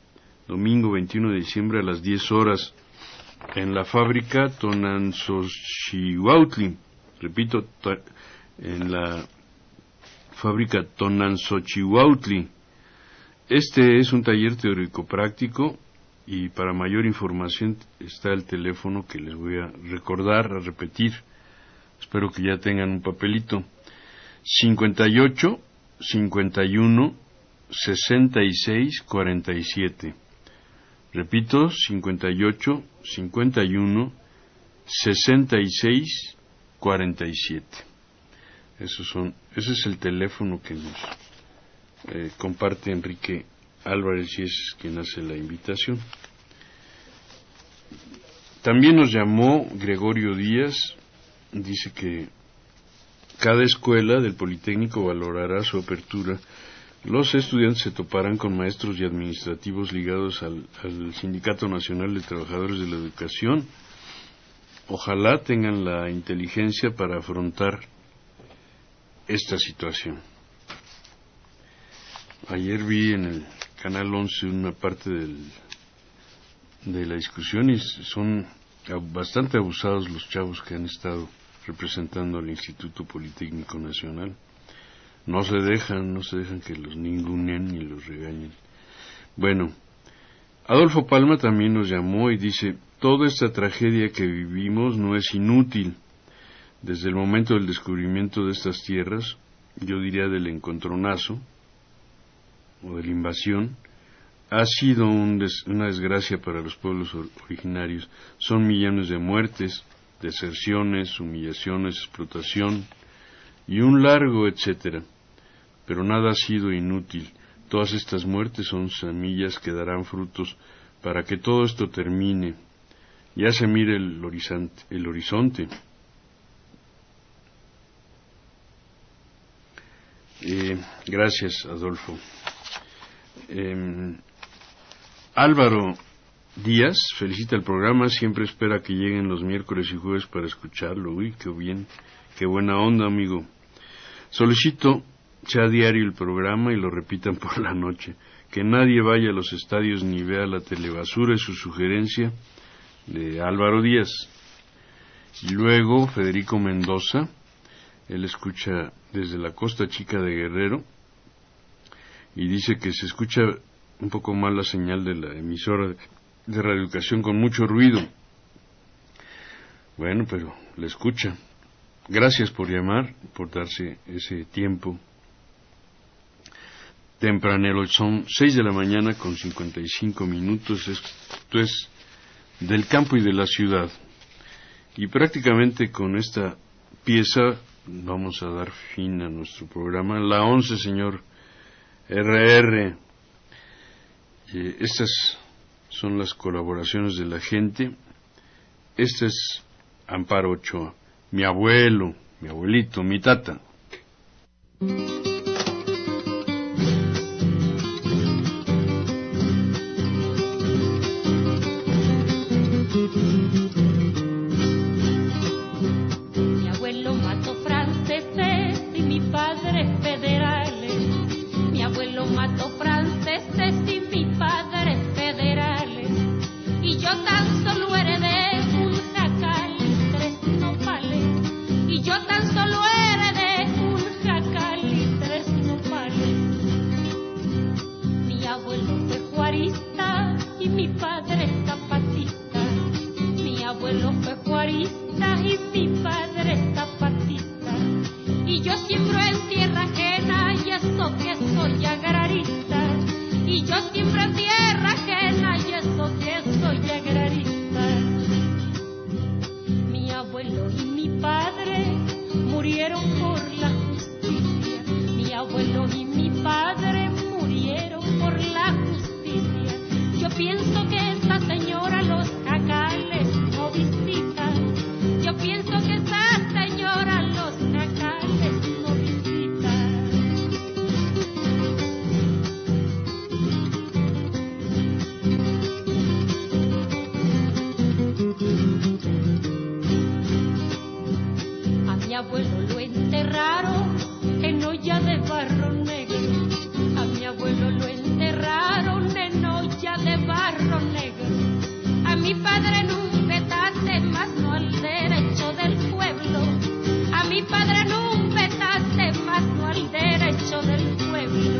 [SPEAKER 1] a las 10 horas en la fábrica Tonantzotchihuautli. Repito, en la fábrica Tonantzotchihuautli. Este es un taller teórico-práctico, y para mayor información está el teléfono que les voy a repetir. Espero que ya tengan un papelito. 58 51 66 47. Repito, 58 51 66 47. Ese es el teléfono que nos comparte Enrique Álvarez, y es quien hace la invitación. También nos llamó Gregorio Díaz, dice que cada escuela del Politécnico valorará su apertura. Los estudiantes se toparán con maestros y administrativos ligados al Sindicato Nacional de Trabajadores de la Educación. Ojalá tengan la inteligencia para afrontar esta situación. Ayer vi en el Canal 11 una parte de la discusión, y son bastante abusados los chavos que han estado representando al Instituto Politécnico Nacional. No se dejan que los ninguneen ni los regañen. Bueno, Adolfo Palma también nos llamó y dice: toda esta tragedia que vivimos no es inútil. Desde el momento del descubrimiento de estas tierras, yo diría del encontronazo o de la invasión, ha sido una desgracia para los pueblos originarios. Son millones de muertes, deserciones, humillaciones, explotación y un largo etcétera. Pero nada ha sido inútil. Todas estas muertes son semillas que darán frutos para que todo esto termine. Ya se mire el horizonte. Gracias, Adolfo. Álvaro Díaz felicita el programa, siempre espera que lleguen los miércoles y jueves para escucharlo. Uy, qué bien, qué buena onda, amigo. Solicito sea diario el programa y lo repitan por la noche. Que nadie vaya a los estadios ni vea la telebasura, es su sugerencia, de Álvaro Díaz. Y luego Federico Mendoza, él escucha desde la Costa Chica de Guerrero, y dice que se escucha un poco mal la señal de la emisora de radioeducación, con mucho ruido. Bueno, pero la escucha. Gracias por llamar, por darse ese tiempo tempranero. Son 6:55 a.m. Esto es del campo y de la ciudad. Y prácticamente con esta pieza vamos a dar fin a nuestro programa. La 11, señor RR. Estas son las colaboraciones de la gente. Este es Amparo Ochoa, mi abuelo, mi abuelito, mi tata.
[SPEAKER 2] Mi abuelo mató franceses y mi padre federales. Mi abuelo mató franceses y mi padre federales. Y yo tan solo heredé un jacal y 3 nopales. Y yo tan solo heredé un jacal y 3 nopales. abuelo fue juarista y mi padre zapatista. Y yo siembro en tierra ajena y eso que soy agrarista. Y yo siembro en tierra ajena y eso que soy agrarista. Mi abuelo y mi padre murieron por la justicia. Mi abuelo y mi padre murieron por la justicia. Yo pienso que esta señora los jacales no visita. Yo pienso que esta señora los jacales no visita. A mi abuelo lo enterraron en olla de barro negro. A mi abuelo lo enterraron en olla de barro negro. A mi padre en un petate, más no al derecho del pueblo. A mi padre en un petate, más no al derecho del pueblo.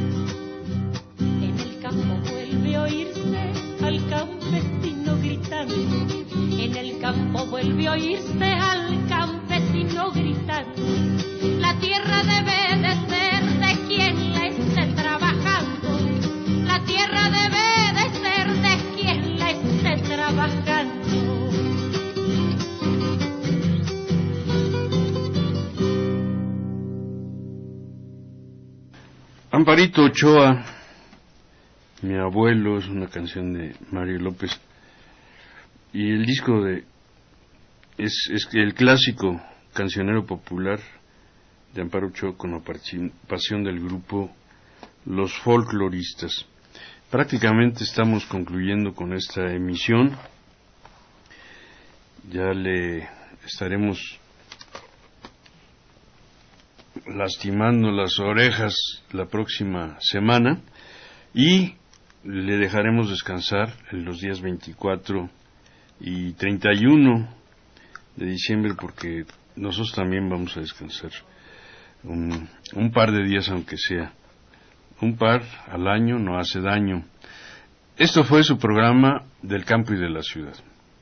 [SPEAKER 2] En el campo vuelve a oírse al campesino gritando. En el campo vuelve a oírse al campesino gritando. La tierra debe de ser de quien la esté trabajando. La tierra debe de ser de quien la esté trabajando.
[SPEAKER 1] Amparito Ochoa, mi abuelo, es una canción de Mario López. Y el disco es el clásico cancionero popular de Amparo Ochoa con la participación del grupo Los Folcloristas. Prácticamente estamos concluyendo con esta emisión. Ya le estaremos lastimando las orejas la próxima semana y le dejaremos descansar en los días 24 y 31 de diciembre, porque nosotros también vamos a descansar un par de días, aunque sea un par al año no hace daño. Esto fue su programa del campo y de la ciudad.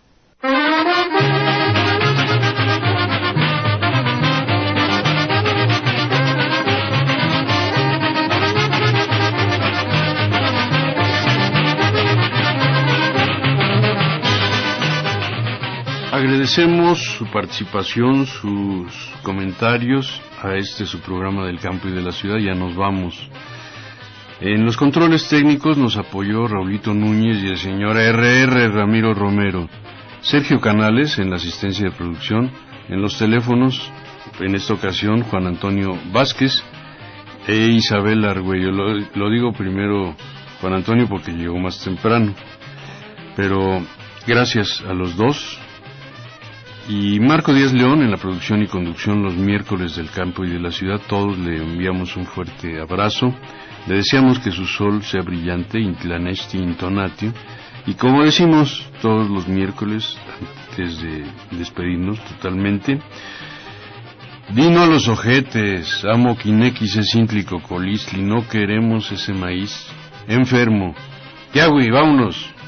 [SPEAKER 1] Agradecemos su participación, sus comentarios a su programa del campo y de la ciudad. Ya nos vamos. En los controles técnicos nos apoyó Raulito Núñez y el señor R.R. Ramiro Romero. Sergio Canales en la asistencia de producción. En los teléfonos, en esta ocasión, Juan Antonio Vázquez e Isabel Argüello. Lo digo primero Juan Antonio porque llegó más temprano. Pero gracias a los dos. Y Marco Díaz León en la producción y conducción los miércoles del campo y de la ciudad. Todos le enviamos un fuerte abrazo. Le deseamos que su sol sea brillante, intlanesti intonatio. Y como decimos todos los miércoles, antes de despedirnos totalmente, vino a los ojetes, amo quinequis es cínclico colistli, no queremos ese maíz enfermo. Ya, güey, vámonos.